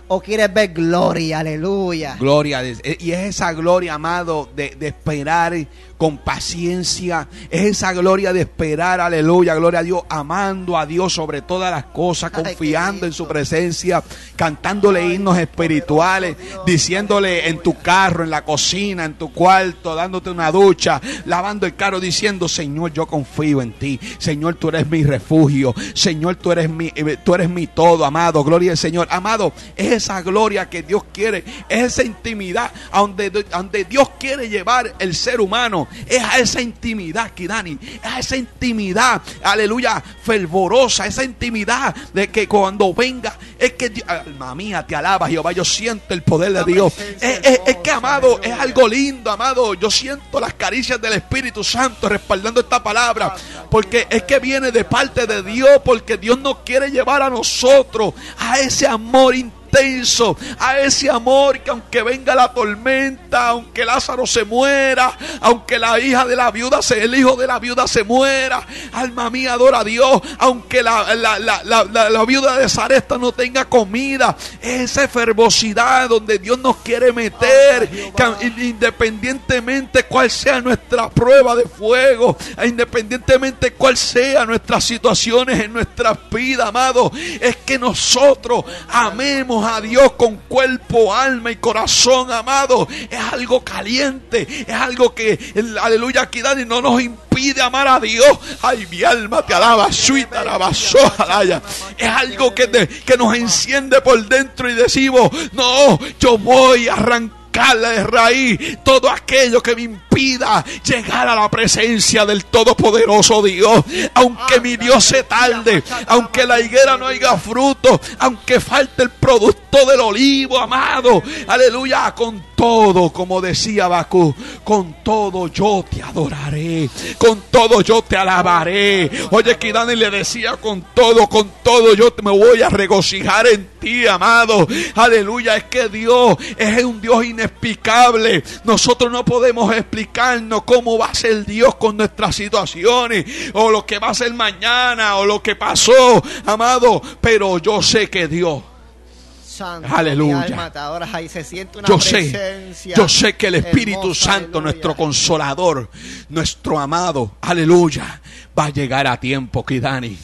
o quieres ver gloria? Aleluya. Gloria. Y es esa gloria, amado, de, de esperar con paciencia. Es esa gloria de esperar, aleluya, gloria a Dios, amando a Dios sobre todas las cosas, confiando en su presencia, cantándole himnos espirituales, diciéndole en tu carro, en la cocina, en tu cuarto, dándote una ducha, lavando el carro, diciendo: Señor, yo confío en ti. Señor, tú eres mi refugio. Señor, tú eres mi, tú eres mi todo, amado. Gloria al Señor. Amado, es esa gloria que Dios quiere, es esa intimidad a donde, donde Dios quiere llevar el ser humano. Es a esa intimidad, Kidani, es a esa intimidad, aleluya, fervorosa, esa intimidad de que cuando venga, es que, alma mía, te alaba, Jehová, yo siento el poder de Dios. Es, es, es que, amado, es algo lindo, amado. Yo siento las caricias del Espíritu Santo respaldando esta palabra, porque es que viene de parte de Dios, porque Dios nos quiere llevar a nosotros a ese amor intenso, a ese amor que aunque venga la tormenta, aunque Lázaro se muera, aunque la hija de la viuda se, el hijo de la viuda se muera, alma mía, adora a Dios, aunque la, la, la, la, la, la viuda de Sarepta no tenga comida, esa fervosidad donde Dios nos quiere meter, que independientemente cuál sea nuestra prueba de fuego, independientemente cuál sea nuestras situaciones en nuestras vidas, amado, es que nosotros amemos a Dios con cuerpo, alma y corazón, amado. Es algo caliente, es algo que, aleluya, aquí Dani, no nos impide amar a Dios. Ay, mi alma te alaba, suita, alaya. Es algo que, te, que nos enciende por dentro y decimos: no, yo voy a arrancar de raíz todo aquello que me impida llegar a la presencia del Todopoderoso Dios. Aunque mi Dios se tarde, aunque la higuera no haya fruto, aunque falte el producto del olivo, amado, aleluya, con todo, como decía Habacuc, con todo yo te adoraré, con todo yo te alabaré. Oye, que Dani le decía: con todo, con todo yo me voy a regocijar en ti, amado. Aleluya, es que Dios es un Dios inexplicable. Nosotros no podemos explicarnos cómo va a ser Dios con nuestras situaciones, o lo que va a ser mañana, o lo que pasó, amado, pero yo sé que Dios, Santo, aleluya, alma, ahora ahí se siente una yo presencia sé, yo sé que el Espíritu hermosa, Santo, aleluya, nuestro consolador, nuestro amado, aleluya, va a llegar a tiempo, Kidani.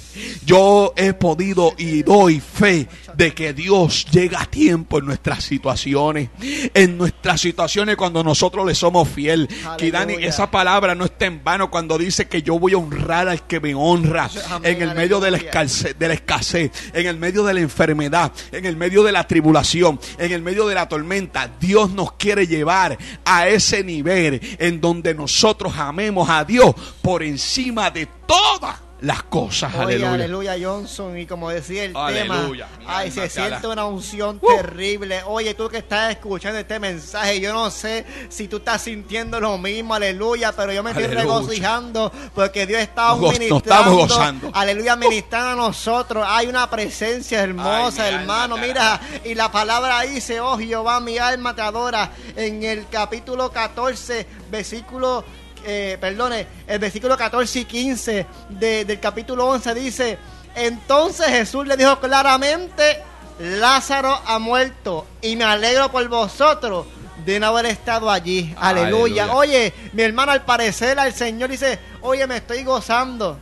Yo he podido y doy fe de que Dios llega a tiempo en nuestras situaciones, en nuestras situaciones cuando nosotros le somos fiel. Kidani, esa palabra no está en vano cuando dice que yo voy a honrar al que me honra. Amén, en el medio de la, escasez, de la escasez, en el medio de la enfermedad, en el medio de la tribulación, en el medio de la tormenta, Dios nos quiere llevar a ese nivel en donde nosotros amemos a Dios por encima de todas las cosas. Oye, aleluya, aleluya, Johnson, y como decía el aleluya, tema, ay, se siente una unción uh. terrible. Oye, tú que estás escuchando este mensaje, yo no sé si tú estás sintiendo lo mismo, aleluya, pero yo me estoy aleluya. regocijando porque Dios está nos, ministrando, nos estamos gozando, aleluya, ministrando uh. a nosotros. Hay una presencia hermosa, ay, hermano, mira, y la palabra dice: oh Jehová, mi alma te adora, en el capítulo catorce, versículo Eh, perdone, el versículo catorce y quince de, del capítulo once dice: entonces Jesús le dijo claramente: Lázaro ha muerto, y me alegro por vosotros de no haber estado allí. Aleluya. Aleluya. Oye, mi hermano, al parecer al Señor dice: oye, me estoy gozando.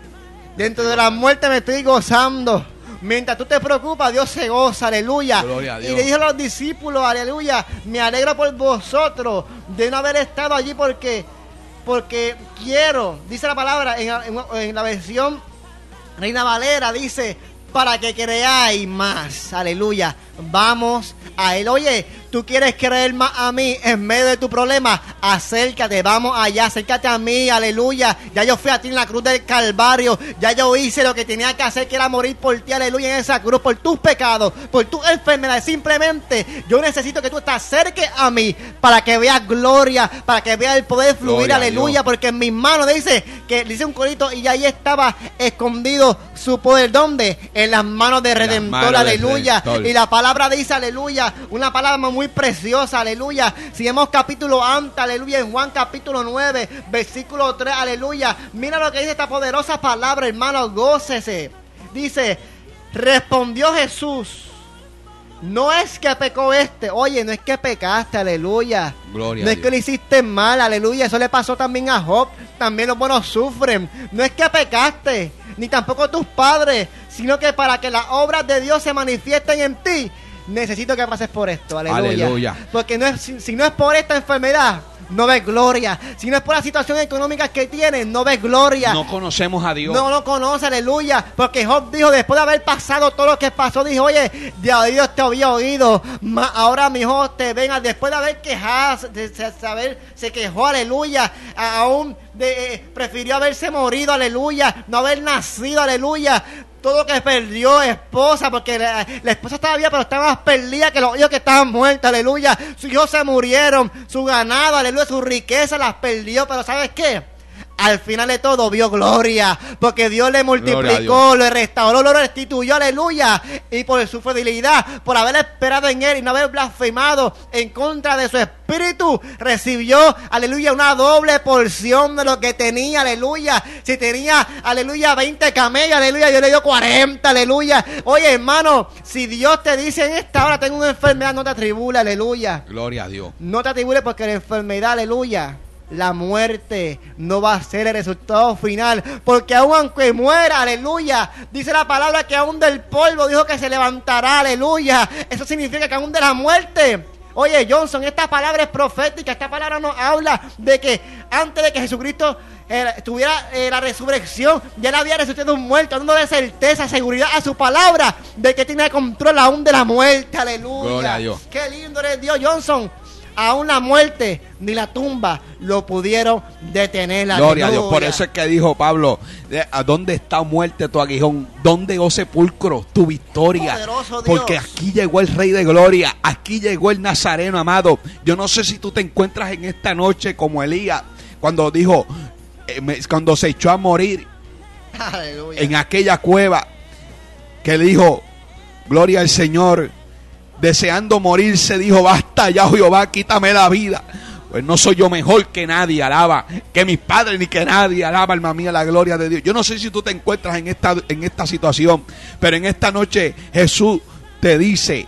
Dentro de la muerte me estoy gozando. Mientras tú te preocupas, Dios se goza, aleluya. Y le dijo a los discípulos: aleluya, me alegro por vosotros de no haber estado allí porque Porque quiero, dice la palabra en, en, en la versión Reina Valera, dice: para que creáis más, aleluya. Vamos a Él. Oye, tú quieres creer más a mí en medio de tu problema, acércate, vamos allá, acércate a mí, aleluya. Ya yo fui a ti en la cruz del Calvario, ya yo hice lo que tenía que hacer, que era morir por ti, aleluya, en esa cruz, por tus pecados, por tus enfermedades. Simplemente yo necesito que tú te acerques a mí para que veas gloria, para que veas el poder fluir, gloria, aleluya, porque en mis manos dice, que dice un corito, y ahí estaba escondido su poder. ¿Dónde? En las manos de Redentor, aleluya. Redentor. Y la palabra dice, aleluya, una palabra muy preciosa, aleluya. Si vemos capítulo antes, aleluya, en Juan capítulo nueve, versículo tres, aleluya. Mira lo que dice esta poderosa palabra, hermano, gócese. Dice: respondió Jesús, No es que pecó este, oye, no es que pecaste, aleluya. Gloria no a es Dios. que lo hiciste mal, aleluya. Eso le pasó también a Job. También los buenos sufren. No es que pecaste, ni tampoco tus padres, sino que para que las obras de Dios se manifiesten en ti, necesito que pases por esto, aleluya. Aleluya. Porque no es, si, si no es por esta enfermedad, no ves gloria. Si no es por la situación económica que tienes, no ves gloria. No conocemos a Dios. No lo conoce, aleluya. Porque Job dijo, después de haber pasado todo lo que pasó, dijo, oye, de oídos te había oído, mas ahora mis ojos te ven. Después de haber quejado, de saber, se quejó, aleluya. Aún de, eh, prefirió haberse morido, aleluya. No haber nacido, aleluya. Todo lo que perdió esposa, porque la, la esposa estaba viva, pero estaba más perdida que los hijos que estaban muertos, aleluya. Sus hijos se murieron, su ganado, aleluya, su riqueza las perdió, pero ¿sabes qué? Al final de todo vio gloria, porque Dios le multiplicó, le restauró, lo restituyó, aleluya. Y por su fidelidad, por haber esperado en él y no haber blasfemado en contra de su espíritu, recibió, aleluya, una doble porción de lo que tenía, aleluya. Si tenía, aleluya, veinte camellos, aleluya, Dios le dio cuarenta, aleluya. Oye, hermano, si Dios te dice en esta hora tengo una enfermedad, no te atribule, aleluya. Gloria a Dios. No te atribule, porque la enfermedad, aleluya, la muerte no va a ser el resultado final, porque aun aunque muera, aleluya, dice la palabra que aún del polvo dijo que se levantará, aleluya. Eso significa que aún de la muerte. Oye, Johnson, esta palabra es profética. Esta palabra nos habla de que antes de que Jesucristo eh, tuviera eh, la resurrección, ya le había resucitado un muerto, dando de certeza, seguridad a su palabra de que tiene control aún de la muerte, aleluya. Gloria a Dios. Qué lindo eres Dios, Johnson. Aún la muerte ni la tumba lo pudieron detener. Gloria a Dios. Por eso es que dijo Pablo, ¿a dónde está muerte tu aguijón? ¿Dónde, oh sepulcro, tu victoria? Poderoso Dios. Porque aquí llegó el Rey de Gloria, aquí llegó el Nazareno, amado. Yo no sé si tú te encuentras en esta noche como Elías, cuando dijo, eh, me, cuando se echó a morir, aleluya, en aquella cueva, que le dijo, gloria al Señor, deseando morirse, dijo, basta ya, Jehová, quítame la vida. Pues no soy yo mejor que nadie, alaba, que mis padres ni que nadie, alaba, alma mía, la gloria de Dios. Yo no sé si tú te encuentras en esta, en esta situación, pero en esta noche Jesús te dice,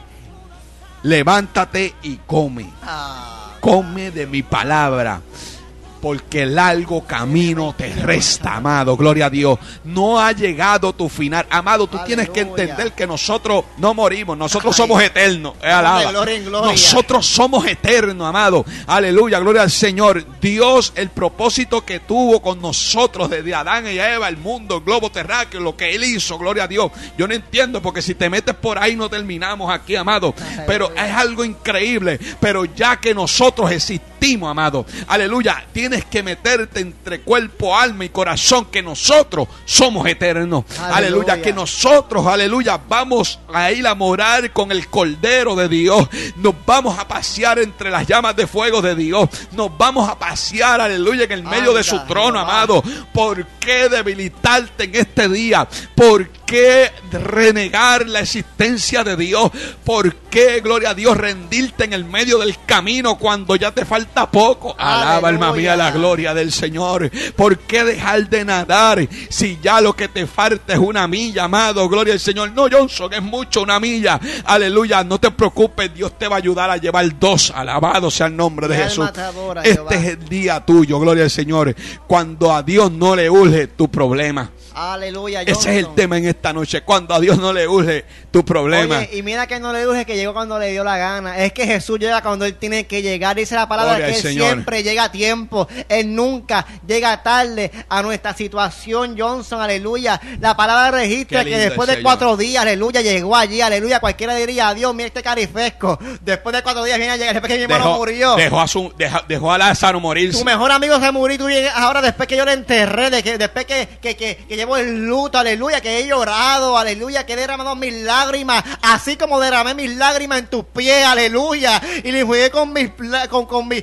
levántate y come, ah, come de mi palabra, porque el largo camino te resta, amado, gloria a Dios. No ha llegado tu final, amado. Tú Aleluya. Tienes que entender que nosotros no morimos, nosotros Ay. somos eternos. Eh, alaba. gloria en gloria. Nosotros somos eternos, amado. Aleluya, gloria al Señor. Dios, el propósito que tuvo con nosotros desde Adán y Eva, el mundo, el globo terráqueo, lo que Él hizo, gloria a Dios. Yo no entiendo, porque si te metes por ahí no terminamos aquí, amado. Pero es algo increíble. Pero ya que nosotros existimos, amado, aleluya, tienes que meterte entre cuerpo, alma y corazón, que nosotros somos eternos. Aleluya, Aleluya. que nosotros, aleluya, vamos a ir a morar con el Cordero de Dios. Nos vamos a pasear entre las llamas de fuego de Dios. Nos vamos a pasear, aleluya, en el medio Anda, de su trono, Jehová. amado. ¿Por qué debilitarte en este día? ¿Por qué renegar la existencia de Dios? ¿Por qué, gloria a Dios, rendirte en el medio del camino cuando ya te falta poco? Alaba, alma mía, la gloria del Señor. ¿Por qué dejar de nadar si ya lo que te falta es una milla, amado? Gloria al Señor. No, Johnson, es mucho, una milla. Aleluya, no te preocupes, Dios te va a ayudar a llevar dos. Alabado sea el nombre de Mi Jesús. alma te adora, Jehová. Este es el día tuyo, gloria al Señor, cuando a Dios no le urge tu problema. Aleluya, Ese Johnson. es el tema en esta noche, cuando a Dios no le urge tu problema. Oye, y mira que no le urge que llegó cuando le dio la gana. Es que Jesús llega cuando Él tiene que llegar. Dice la palabra Gloria que al Él Señor. siempre llega a tiempo. Él nunca llega tarde a nuestra situación, Johnson, aleluya. La palabra registra Qué que lindo después el de Señor. cuatro días, aleluya, llegó allí, aleluya. Cualquiera diría, adiós, mira este carifesco. Después de cuatro días viene a llegar, después que mi hermano Dejó, murió. dejó, a su, deja- dejó a Lázaro morirse. Tu mejor amigo se murió y tú vienes ahora después que yo le enterré, de que, después que, que, que, que llevo el luto, aleluya, que he llorado, aleluya, que he derramado mis lágrimas, así como derramé mis lágrimas en tus pies, aleluya, y le jugué con mis, pla- con, con, mi,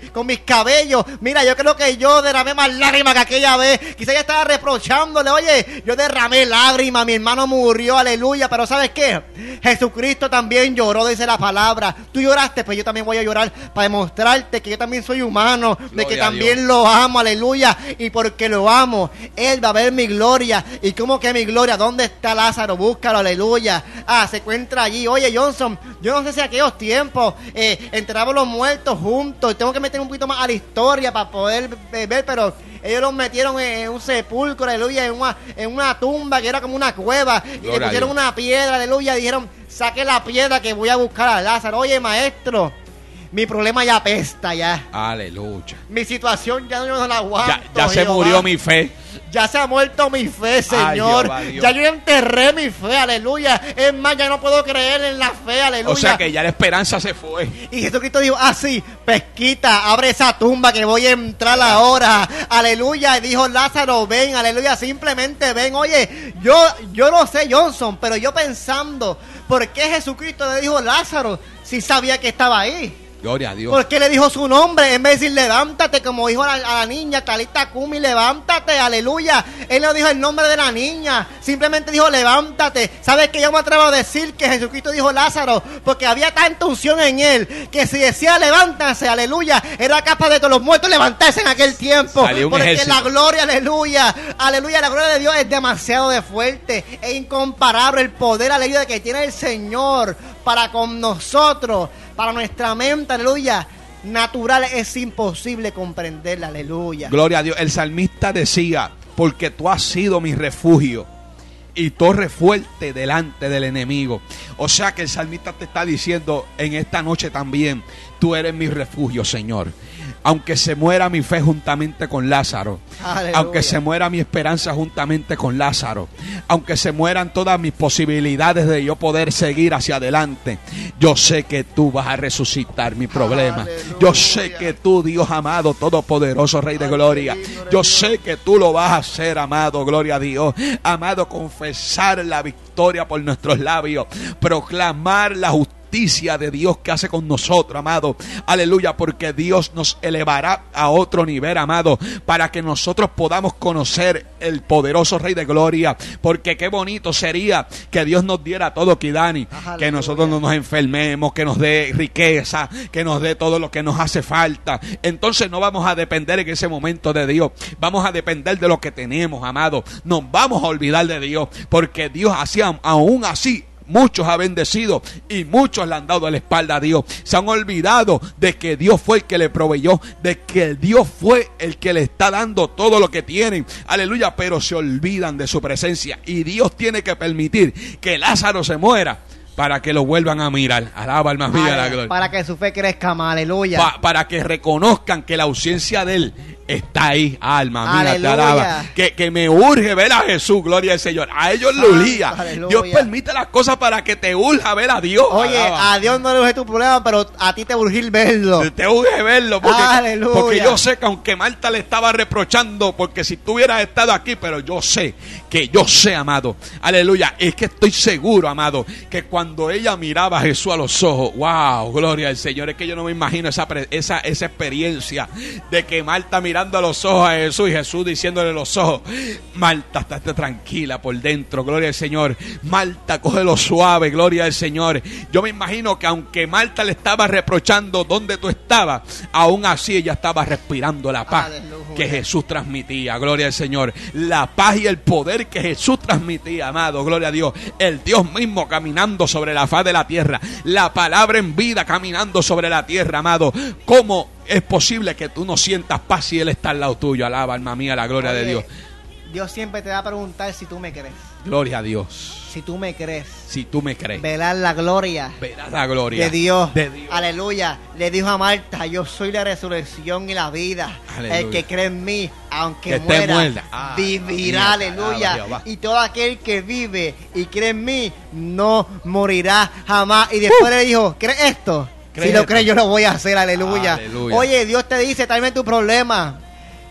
con mis cabellos. Mira, yo creo que yo derramé más lágrimas que aquella vez. Quizá ella estaba reprochándole, oye, yo derramé lágrimas, mi hermano murió, aleluya. Pero ¿sabes qué? Jesucristo también lloró, dice la palabra. Tú lloraste, pues yo también voy a llorar para demostrarte que yo también soy humano, Gloria de que también lo amo, aleluya. Y porque lo amo, Él va a ver mi gloria. ¿Y cómo que mi gloria? ¿Dónde está Lázaro? Búscalo, aleluya. Ah, se encuentra allí. Oye, Johnson, yo no sé si aquellos tiempos eh, enterraban los muertos juntos. Tengo que meter un poquito más a la historia para poder eh, ver, pero ellos los metieron en, en un sepulcro, aleluya, en una, en una tumba que era como una cueva. Gloria, y le pusieron una piedra, aleluya, y dijeron, saque la piedra que voy a buscar a Lázaro. Oye, maestro, mi problema ya apesta ya. Aleluya. Mi situación ya no la aguanto. Ya, ya se murió mi fe. Ya se ha muerto mi fe, Señor. Ay, Jehová, ya yo enterré mi fe, aleluya. Es más, ya no puedo creer en la fe, aleluya. O sea que ya la esperanza se fue. Y Jesucristo dijo, ah, sí, pesquita, abre esa tumba que voy a entrar ahora. Aleluya. Y dijo, Lázaro, ven, aleluya, simplemente ven. Oye, yo, yo no sé, Johnson, pero yo pensando, ¿por qué Jesucristo le dijo Lázaro si sabía que estaba ahí? Gloria a Dios. ¿Por qué le dijo su nombre? En vez de decir levántate, como dijo a la, a la niña Talita Kumi, levántate, aleluya. Él no dijo el nombre de la niña, simplemente dijo levántate. ¿Sabes qué? Yo me atrevo a decir que Jesucristo dijo Lázaro, porque había tanta unción en él, que si decía levántate, aleluya, era capaz de todos los muertos levantarse en aquel tiempo. Porque ejército. La gloria, aleluya, aleluya, la gloria de Dios es demasiado de fuerte, es incomparable el poder, aleluya, que tiene el Señor para con nosotros. Para nuestra mente, aleluya, natural es imposible comprenderla, aleluya. Gloria a Dios. El salmista decía, porque tú has sido mi refugio y torre fuerte delante del enemigo. O sea que el salmista te está diciendo en esta noche también, tú eres mi refugio, Señor. Aunque se muera mi fe juntamente con Lázaro, aleluya. Aunque se muera mi esperanza juntamente con Lázaro, aunque se mueran todas mis posibilidades de yo poder seguir hacia adelante, yo sé que tú vas a resucitar mi problema. Aleluya. Yo sé que tú, Dios amado, todopoderoso, Rey de gloria, yo sé que tú lo vas a hacer, amado, gloria a Dios. Amado, confesar la victoria por nuestros labios, proclamar la justicia de Dios que hace con nosotros, amado, aleluya, porque Dios nos elevará a otro nivel, amado, para que nosotros podamos conocer el poderoso Rey de gloria, porque qué bonito sería que Dios nos diera todo, Kidani, aleluya. Que nosotros no nos enfermemos, que nos dé riqueza, que nos dé todo lo que nos hace falta. Entonces no vamos a depender en ese momento de Dios, vamos a depender de lo que tenemos, amado. Nos vamos a olvidar de Dios, porque Dios hacía aún así. Muchos ha bendecido y muchos le han dado la espalda a Dios. Se han olvidado de que Dios fue el que le proveyó, de que Dios fue el que le está dando todo lo que tienen. Aleluya, pero se olvidan de su presencia. Y Dios tiene que permitir que Lázaro se muera para que lo vuelvan a mirar. Alaba al más viva la gloria. Para que su fe crezca más, aleluya. Pa- para que reconozcan que la ausencia de Él está ahí. Alma mía, te alaba. Que, que me urge ver a Jesús, gloria al Señor. A ellos le urgía. Dios permite las cosas para que te urja ver a Dios. Oye, alaba. A Dios no le urge tu problema, pero a ti te urge verlo. Te urge verlo. Porque, porque yo sé que aunque Marta le estaba reprochando, porque si tú hubieras estado aquí, pero yo sé, que yo sé, amado. Aleluya. Es que estoy seguro, amado, que cuando ella miraba a Jesús a los ojos, wow, gloria al Señor. Es que yo no me imagino esa, esa, esa experiencia de que Marta mirando a los ojos a Jesús y Jesús diciéndole a los ojos, Marta, estate tranquila por dentro, gloria al Señor. Marta, cógelo suave, gloria al Señor. Yo me imagino que aunque Marta le estaba reprochando dónde tú estabas, aún así ella estaba respirando la paz. Aleluya. Que Jesús transmitía, gloria al Señor. La paz y el poder que Jesús transmitía, amado, gloria a Dios. El Dios mismo caminando sobre la faz de la tierra, la palabra en vida caminando sobre la tierra, amado. ¿Cómo es posible que tú no sientas paz si Él está al lado tuyo? Alaba, alma mía, la gloria Oye, de Dios. Dios siempre te va a preguntar si tú me crees. Gloria a Dios. Si tú me crees. Si tú me crees. Verás la gloria. Verás la gloria de Dios. De Dios. Aleluya. Le dijo a Marta, yo soy la resurrección y la vida. Aleluya. El que cree en mí, aunque que muera, muera. Ah, vivirá. Mía, aleluya. Alaba, y todo aquel que vive y cree en mí, no morirá jamás. Y después uh. le dijo, ¿crees esto? Si lo crees, yo lo voy a hacer, aleluya. Aleluya. Oye, Dios te dice, tráeme tu problema.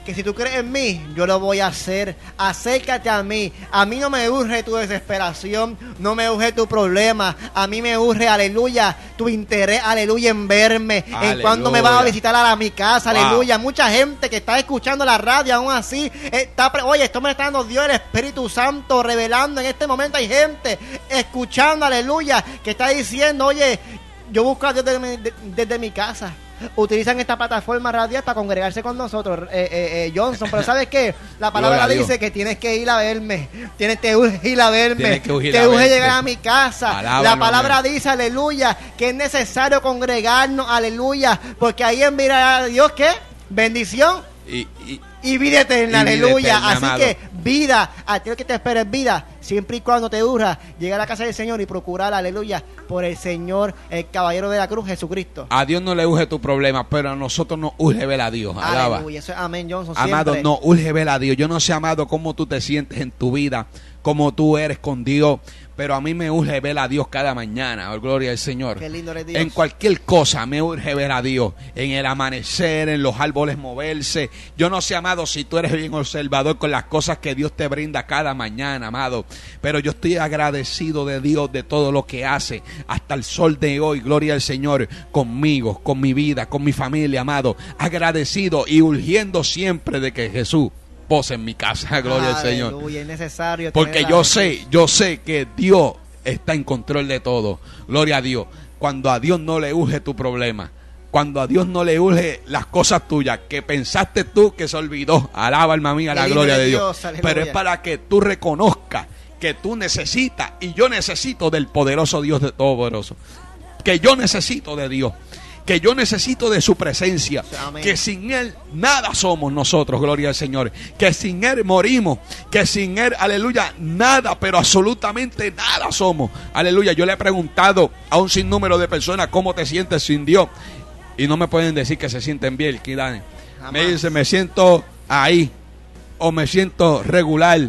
que si tú crees en mí, yo lo voy a hacer. Acércate a mí. A mí no me urge tu desesperación, no me urge tu problema. A mí me urge, aleluya, tu interés, aleluya, en verme. Aleluya. En cuando me vas a visitar a, la, a mi casa, wow. Aleluya. Mucha gente que está escuchando la radio aún así, está, oye, esto me está dando Dios, el Espíritu Santo, revelando en este momento. Hay gente escuchando, aleluya, que está diciendo, oye, yo busco a Dios desde, desde, desde mi casa. Utilizan esta plataforma radial para congregarse con nosotros, eh, eh, eh, Johnson, pero ¿sabes qué? La palabra dice que tienes que ir a verme, tienes que ir a verme, te urge llegar a mi casa. Alaba, la palabra no, dice, aleluya, que es necesario congregarnos, aleluya, porque ahí enviará a Dios, ¿qué? Bendición y, y, y vida eterna, y aleluya, vida eterna, así amado. Que vida, aquel que te espera es vida, siempre y cuando te urja llegar a la casa del Señor y procurar, aleluya, por el Señor, el caballero de la cruz, Jesucristo. A Dios no le urge tu problema, pero a nosotros nos urge ver a Dios. Alaba. Aleluya, eso es amén, Johnson. Amado, nos urge ver a Dios. Yo no sé, amado, cómo tú te sientes en tu vida, cómo tú eres con Dios, pero a mí me urge ver a Dios cada mañana. Oh, gloria al Señor. Qué lindo eres Dios. En cualquier cosa me urge ver a Dios. En el amanecer, en los árboles moverse. Yo no sé, amado, si tú eres bien observador con las cosas que Dios te brinda cada mañana, amado, pero yo estoy agradecido de Dios de todo lo que hace hasta el sol de hoy. Gloria al Señor, conmigo, con mi vida, con mi familia, amado. Agradecido y urgiendo siempre de que Jesús pose en mi casa. Gloria al Señor. Aleluya, es necesario. Porque yo sé, yo sé que Dios está en control de todo. Gloria a Dios. Cuando a Dios no le urge tu problema, cuando a Dios no le urge las cosas tuyas, que pensaste tú que se olvidó. Alaba, alma mía, la gloria de Dios. Dios. Pero es para que tú reconozcas que tú necesitas, y yo necesito del poderoso Dios de Todopoderoso. Que yo necesito de Dios. Que yo necesito de su presencia. Amén. Que sin Él nada somos nosotros, gloria al Señor. Que sin Él morimos. Que sin Él, aleluya, nada, pero absolutamente nada somos. Aleluya, yo le he preguntado a un sinnúmero de personas cómo te sientes sin Dios. Y no me pueden decir que se sienten bien, Kidane. Me dicen, me siento ahí. O me siento regular.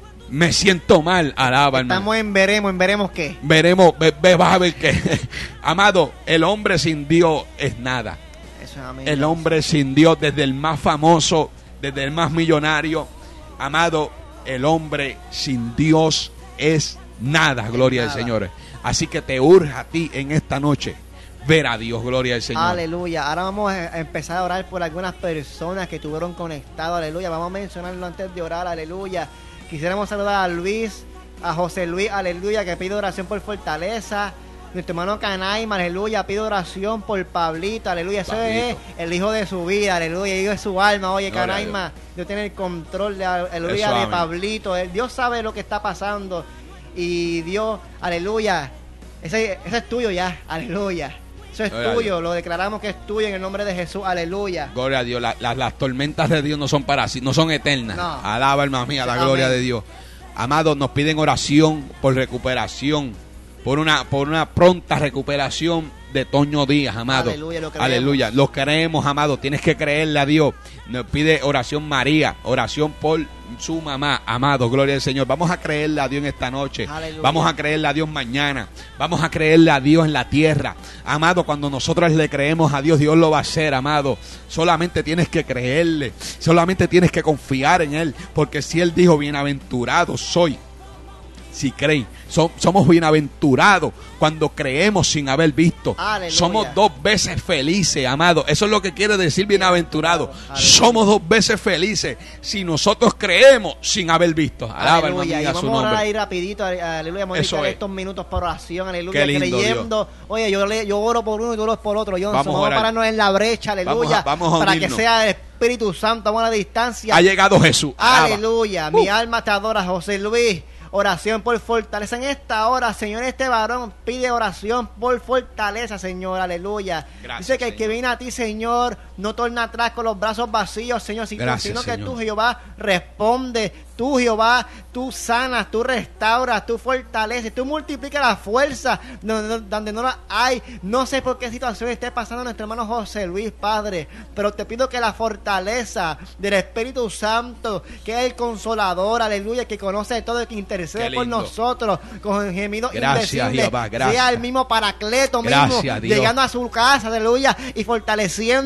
Me siento mal, alaba, hermano. Estamos en veremos, en veremos qué. Veremos, ve, ve, vas a ver qué. Amado, el hombre sin Dios es nada. Eso es amén. El hombre sin Dios, desde el más famoso, desde el más millonario. Amado, el hombre sin Dios es nada, gloria al Señor. Así que te urge a ti en esta noche ver a Dios, gloria al Señor. Aleluya. Ahora vamos a empezar a orar por algunas personas que estuvieron conectadas, aleluya. Vamos a mencionarlo antes de orar, aleluya. Quisiéramos saludar a Luis, a José Luis, aleluya, que pide oración por fortaleza. Nuestro hermano Canaima, aleluya, pide oración por Pablito, aleluya. Ese es el hijo de su vida, aleluya, el hijo de su alma. Oye, Canaima, Dios tiene el control de, aleluya, de Pablito. Dios sabe lo que está pasando. Y Dios, aleluya, ese, ese es tuyo ya, aleluya. Eso es gloria tuyo, lo declaramos que es tuyo en el nombre de Jesús, aleluya. Gloria a Dios, la, la, las tormentas de Dios no son para sí, no son eternas. No. Alaba, alma mía, la gloria de Dios. Amados, nos piden oración por recuperación, por una, por una pronta recuperación de Toño Díaz, amado. Aleluya, lo creemos. Aleluya, lo creemos, amado. Tienes que creerle a Dios. Nos pide oración María, oración por su mamá, amado, gloria al Señor. Vamos a creerle a Dios en esta noche. Aleluya. Vamos a creerle a Dios mañana. Vamos a creerle a Dios en la tierra. Amado, cuando nosotros le creemos a Dios, Dios lo va a hacer, amado. Solamente tienes que creerle. Solamente tienes que confiar en Él. Porque si Él dijo, bienaventurado soy si creen. So, somos bienaventurados cuando creemos sin haber visto. Aleluya. Somos dos veces felices, amado. Eso es lo que quiere decir bienaventurado. Somos dos veces felices si nosotros creemos sin haber visto. Alaba, aleluya. Y vamos a orar ahí rapidito. Aleluya. Vamos a dedicar estos minutos por oración. Aleluya. Lindo, creyendo. Dios. Oye, yo, le, yo oro por uno y tú oras por otro. Johnson, vamos, vamos a pararnos en la brecha. Aleluya. Vamos a, vamos a para que sea el Espíritu Santo. Vamos a la distancia. Ha llegado Jesús. Alaba. Aleluya. Uh. Mi alma te adora, José Luis. Oración por fortaleza en esta hora, Señor. Este varón pide oración por fortaleza, Señor, aleluya. Gracias, dice que el que viene a ti, Señor, no torna atrás con los brazos vacíos, Señor, Gracias, sino que Señor. Tú, Jehová, responde. Tú, Jehová, tú sanas, tú restauras, tú fortaleces, tú multiplicas la fuerza donde, donde no la hay. No sé por qué situación esté pasando nuestro hermano José Luis, Padre, pero te pido que la fortaleza del Espíritu Santo, que es el consolador, aleluya, que conoce todo, que intercede por nosotros con gemidos indecibles, sea el mismo Paracleto mismo, gracias, llegando a su casa, aleluya, y fortaleciéndole, Señor.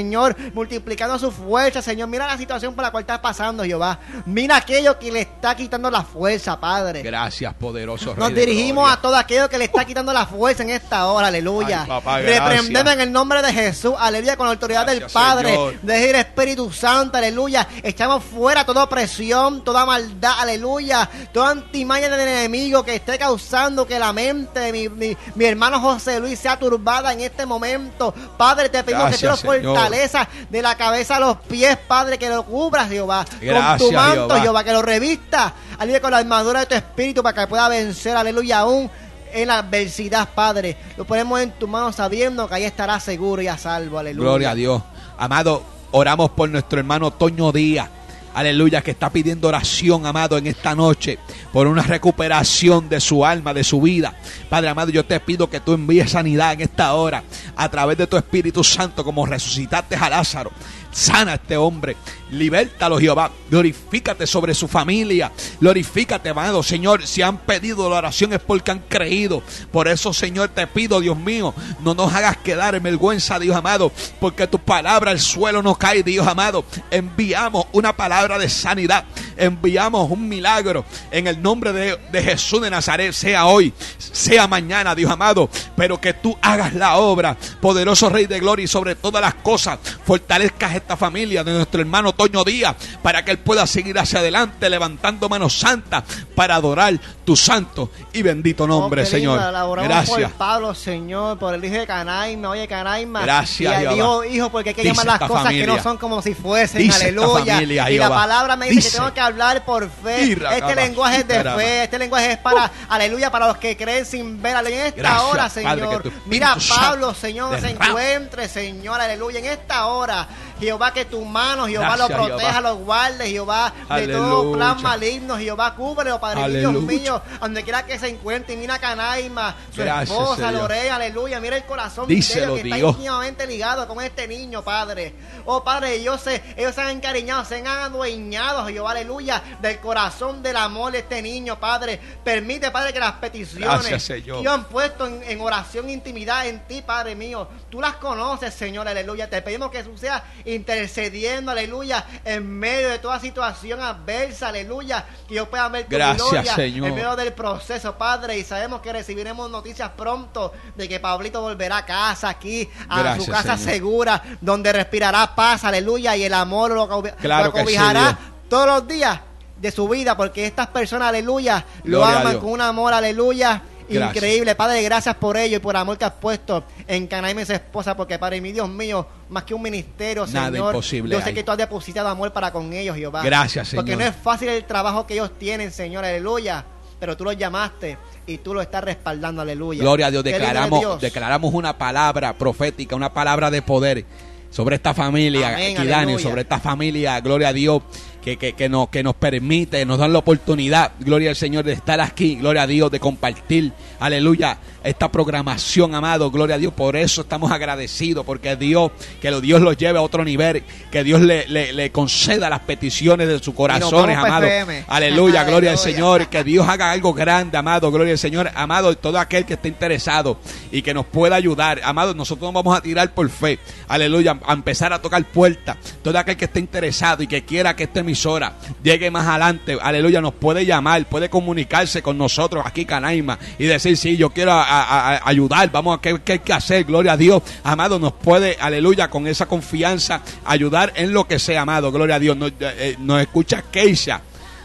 Señor, multiplicando su fuerza, Señor. Mira la situación por la cual está pasando, Jehová. Mira aquello que le está quitando la fuerza, Padre. Gracias, poderoso Rey. Nos dirigimos a todo aquello que le está quitando la fuerza en esta hora, aleluya. Ay, papá, reprendemos en el nombre de Jesús, aleluya, con la autoridad gracias, del Padre, Señor. Decir Espíritu Santo, aleluya. Echamos fuera toda opresión, toda maldad, aleluya. Toda antimaña del enemigo que esté causando que la mente de mi, mi, mi hermano José Luis sea turbada en este momento. Padre, te pedimos gracias, que tú lo fortalezas de la cabeza a los pies, Padre, que lo cubras, Jehová. Gracias, con tu manto, Jehová. Jehová, que lo revista, aleluya, con la armadura de tu espíritu para que pueda vencer, aleluya, aún en la adversidad, Padre. Lo ponemos en tus manos sabiendo que ahí estará seguro y a salvo, aleluya. Gloria a Dios. Amado, oramos por nuestro hermano Toño Díaz. Aleluya, que está pidiendo oración, amado, en esta noche por una recuperación de su alma, de su vida. Padre amado, yo te pido que tú envíes sanidad en esta hora a través de tu Espíritu Santo, como resucitaste a Lázaro. Sana a este hombre, libértalo, Jehová. Glorifícate sobre su familia, glorifícate, amado. Señor, si han pedido la oración es porque han creído. Por eso, Señor, te pido, Dios mío, no nos hagas quedar en vergüenza, Dios amado, porque tu palabra al suelo no cae, Dios amado. Enviamos una palabra de sanidad, enviamos un milagro en el nombre de, de Jesús de Nazaret, sea hoy, sea mañana, Dios amado, pero que tú hagas la obra, poderoso Rey de Gloria, y sobre todas las cosas fortalezcas esta familia de nuestro hermano Toño Díaz, para que él pueda seguir hacia adelante levantando manos santas para adorar tu santo y bendito nombre, oh, Señor. Gracias por Pablo, Señor, por el hijo de Canaima. Oye, Canaima, gracias, y dijo, hijo, porque hay que llamar las cosas familia. Que no son como si fuesen, dice aleluya. Familia, y la palabra me dice, dice que tengo que hablar por fe. Irra, este lenguaje es de caramba. Fe, este lenguaje es para, aleluya, para los que creen sin ver. Aleluya, en esta gracias, hora, Señor. Padre, mira, Pablo, Señor, se encuentre, Señor, aleluya, en esta hora. Jehová, que tu mano, Jehová, gracias, lo proteja, Jehová. Lo guarde, Jehová, aleluya. De todo plan maligno, Jehová, cúbrelo, Padre Dios mío, donde quiera que se encuentre. Mira Canaima, su gracias, esposa, Lorena, aleluya, mira el corazón díselo, de ellos, que Dios. Está íntimamente ligado con este niño, Padre. Oh, Padre, ellos se, ellos se han encariñado, se han adueñado, Jehová, aleluya, del corazón del amor de este niño, Padre. Permite, Padre, que las peticiones gracias, que ellos han puesto en, en oración, intimidad en ti, Padre mío, tú las conoces, Señor, aleluya. Te pedimos que tú seas intercediendo, aleluya, en medio de toda situación adversa, aleluya, que yo pueda ver tu gracias, gloria, Señor. En medio del proceso, Padre, y sabemos que recibiremos noticias pronto de que Pablito volverá a casa, aquí, a gracias, su casa Señor. Segura, donde respirará paz, aleluya, y el amor lo, claro lo cobijará sí, todos los días de su vida, porque estas personas, aleluya, gloria lo aman con un amor, aleluya, gracias. Increíble. Padre, gracias por ello y por el amor que has puesto en Canaima y su esposa, porque Padre mi Dios mío, más que un ministerio, nada Señor, imposible yo sé hay. Que tú has depositado amor para con ellos, Jehová. Gracias, Señor. Porque no es fácil el trabajo que ellos tienen, Señor, aleluya, pero tú los llamaste y tú lo estás respaldando, aleluya. Gloria a Dios. Declaramos, Dios. declaramos una palabra profética, una palabra de poder sobre esta familia, amén, Dani, sobre esta familia, gloria a Dios, que, que, que, nos, que nos permite, nos dan la oportunidad, gloria al Señor, de estar aquí, gloria a Dios, de compartir, aleluya, esta programación, amado, gloria a Dios. Por eso estamos agradecidos, porque Dios, que lo, Dios los lleve a otro nivel, que Dios le, le, le conceda las peticiones de sus corazones, amado, aleluya, gloria al Señor, que Dios haga algo grande, amado, gloria al Señor, amado, todo aquel que esté interesado y que nos pueda ayudar, amado, nosotros nos vamos a tirar por fe, aleluya, a empezar a tocar puertas. Todo aquel que esté interesado y que quiera que esta emisora llegue más adelante, aleluya, nos puede llamar, puede comunicarse con nosotros aquí, Canaima, y decir, sí, yo quiero a, a, a ayudar, vamos a qué, qué hay que hacer, gloria a Dios, amado, nos puede, aleluya, con esa confianza, ayudar en lo que sea, amado, gloria a Dios. Nos, eh, nos escucha Keisha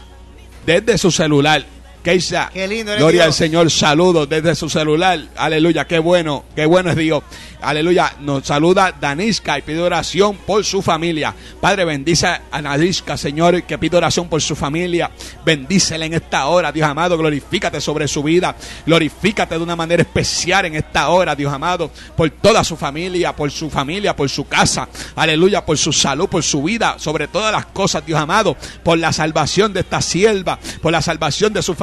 desde su celular. Keisha, qué lindo, gloria Dios. Al Señor, saludos desde su celular, aleluya, qué bueno, qué bueno es Dios, aleluya. Nos saluda Daniska y pide oración por su familia. Padre, bendice a Daniska, Señor, que pide oración por su familia, bendícela en esta hora, Dios amado, glorifícate sobre su vida, glorifícate de una manera especial en esta hora, Dios amado, por toda su familia, por su familia, por su casa, aleluya, por su salud, por su vida, sobre todas las cosas, Dios amado, por la salvación de esta sierva, por la salvación de su familia,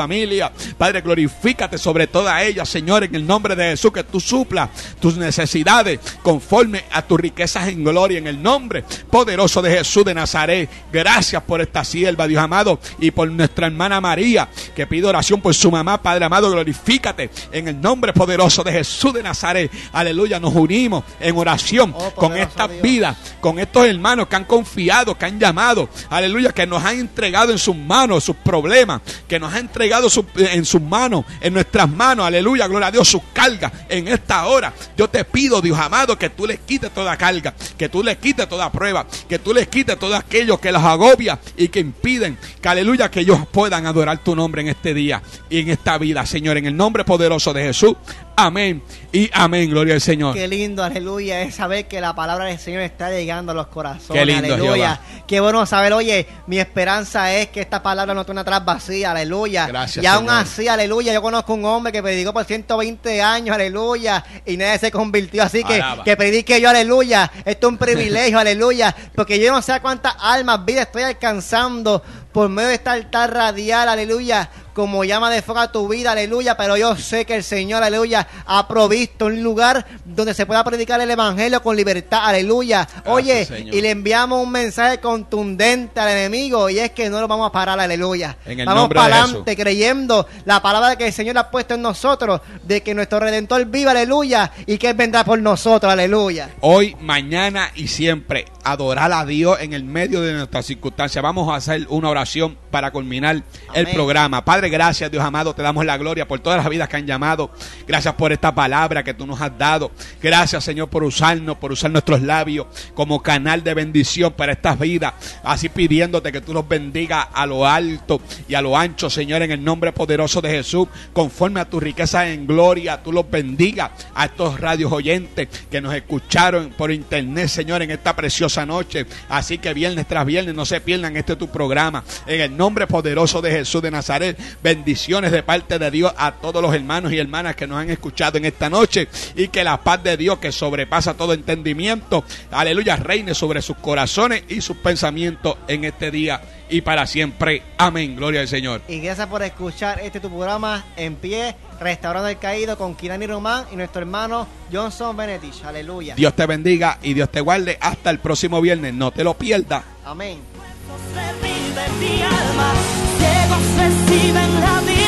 familia. Padre, glorifícate sobre toda ella, Señor, en el nombre de Jesús, que tú suplas tus necesidades conforme a tus riquezas en gloria, en el nombre poderoso de Jesús de Nazaret. Gracias por esta sierva, Dios amado, y por nuestra hermana María, que pide oración por su mamá. Padre amado, glorifícate en el nombre poderoso de Jesús de Nazaret. Aleluya, nos unimos en oración oh, con estas vidas, con estos hermanos que han confiado, que han llamado, aleluya, que nos han entregado en sus manos sus problemas, que nos han entregado su, en sus manos, en nuestras manos, aleluya, gloria a Dios, sus cargas en esta hora. Yo te pido, Dios amado, que tú les quites toda carga, que tú les quites toda prueba, que tú les quites todo aquello que los agobia y que impiden que, aleluya, que ellos puedan adorar tu nombre en este día y en esta vida, Señor, en el nombre poderoso de Jesús. Amén y amén, gloria al Señor. Qué lindo, aleluya, es saber que la palabra del Señor está llegando a los corazones. Qué lindo, aleluya. Jehová. Qué bueno saber, oye, mi esperanza es que esta palabra no torne atrás vacía, aleluya. Gracias, y aún Señor. así, aleluya, yo conozco un hombre que predicó por ciento veinte años, aleluya, y nadie se convirtió, así que Alaba. que predique yo, aleluya. Esto es un privilegio, aleluya, porque yo no sé a cuántas almas, vidas estoy alcanzando por medio de esta altar radial, aleluya, como llama de fuego a tu vida, aleluya, pero yo sé que el Señor, aleluya, ha provisto un lugar donde se pueda predicar el evangelio con libertad, aleluya. Oye, Gracias, Señor. y le enviamos un mensaje contundente al enemigo, y es que no lo vamos a parar, aleluya. En el Vamos nombre de para Jesús. adelante creyendo la palabra que el Señor ha puesto en nosotros, de que nuestro Redentor vive, aleluya, y que Él vendrá por nosotros, aleluya. Hoy, mañana y siempre, adorar a Dios en el medio de nuestras circunstancias. Vamos a hacer una oración para culminar Amén. el programa. Padre, gracias, Dios amado, te damos la gloria por todas las vidas que han llamado. Gracias por esta palabra que tú nos has dado. Gracias, Señor, por usarnos, por usar nuestros labios como canal de bendición para estas vidas. Así pidiéndote que tú los bendigas a lo alto y a lo ancho, Señor, en el nombre poderoso de Jesús, conforme a tu riqueza en gloria. Tú los bendigas a estos radios oyentes que nos escucharon por internet, Señor, en esta preciosa noche. Así que viernes tras viernes no se pierdan este tu programa. En el nombre poderoso de Jesús de Nazaret, bendiciones de parte de Dios a todos los hermanos y hermanas que nos han escuchado en esta noche, y que la paz de Dios, que sobrepasa todo entendimiento, aleluya, reine sobre sus corazones y sus pensamientos en este día y para siempre. Amén, gloria al Señor. Y gracias por escuchar este tu programa En Pie, Restaurando el Caído, con Kirani Román y nuestro hermano Johnson Benedich. Aleluya. Dios te bendiga y Dios te guarde hasta el próximo viernes. No te lo pierdas. Amén. Se ríe mi alma, ciegos reciben la vida.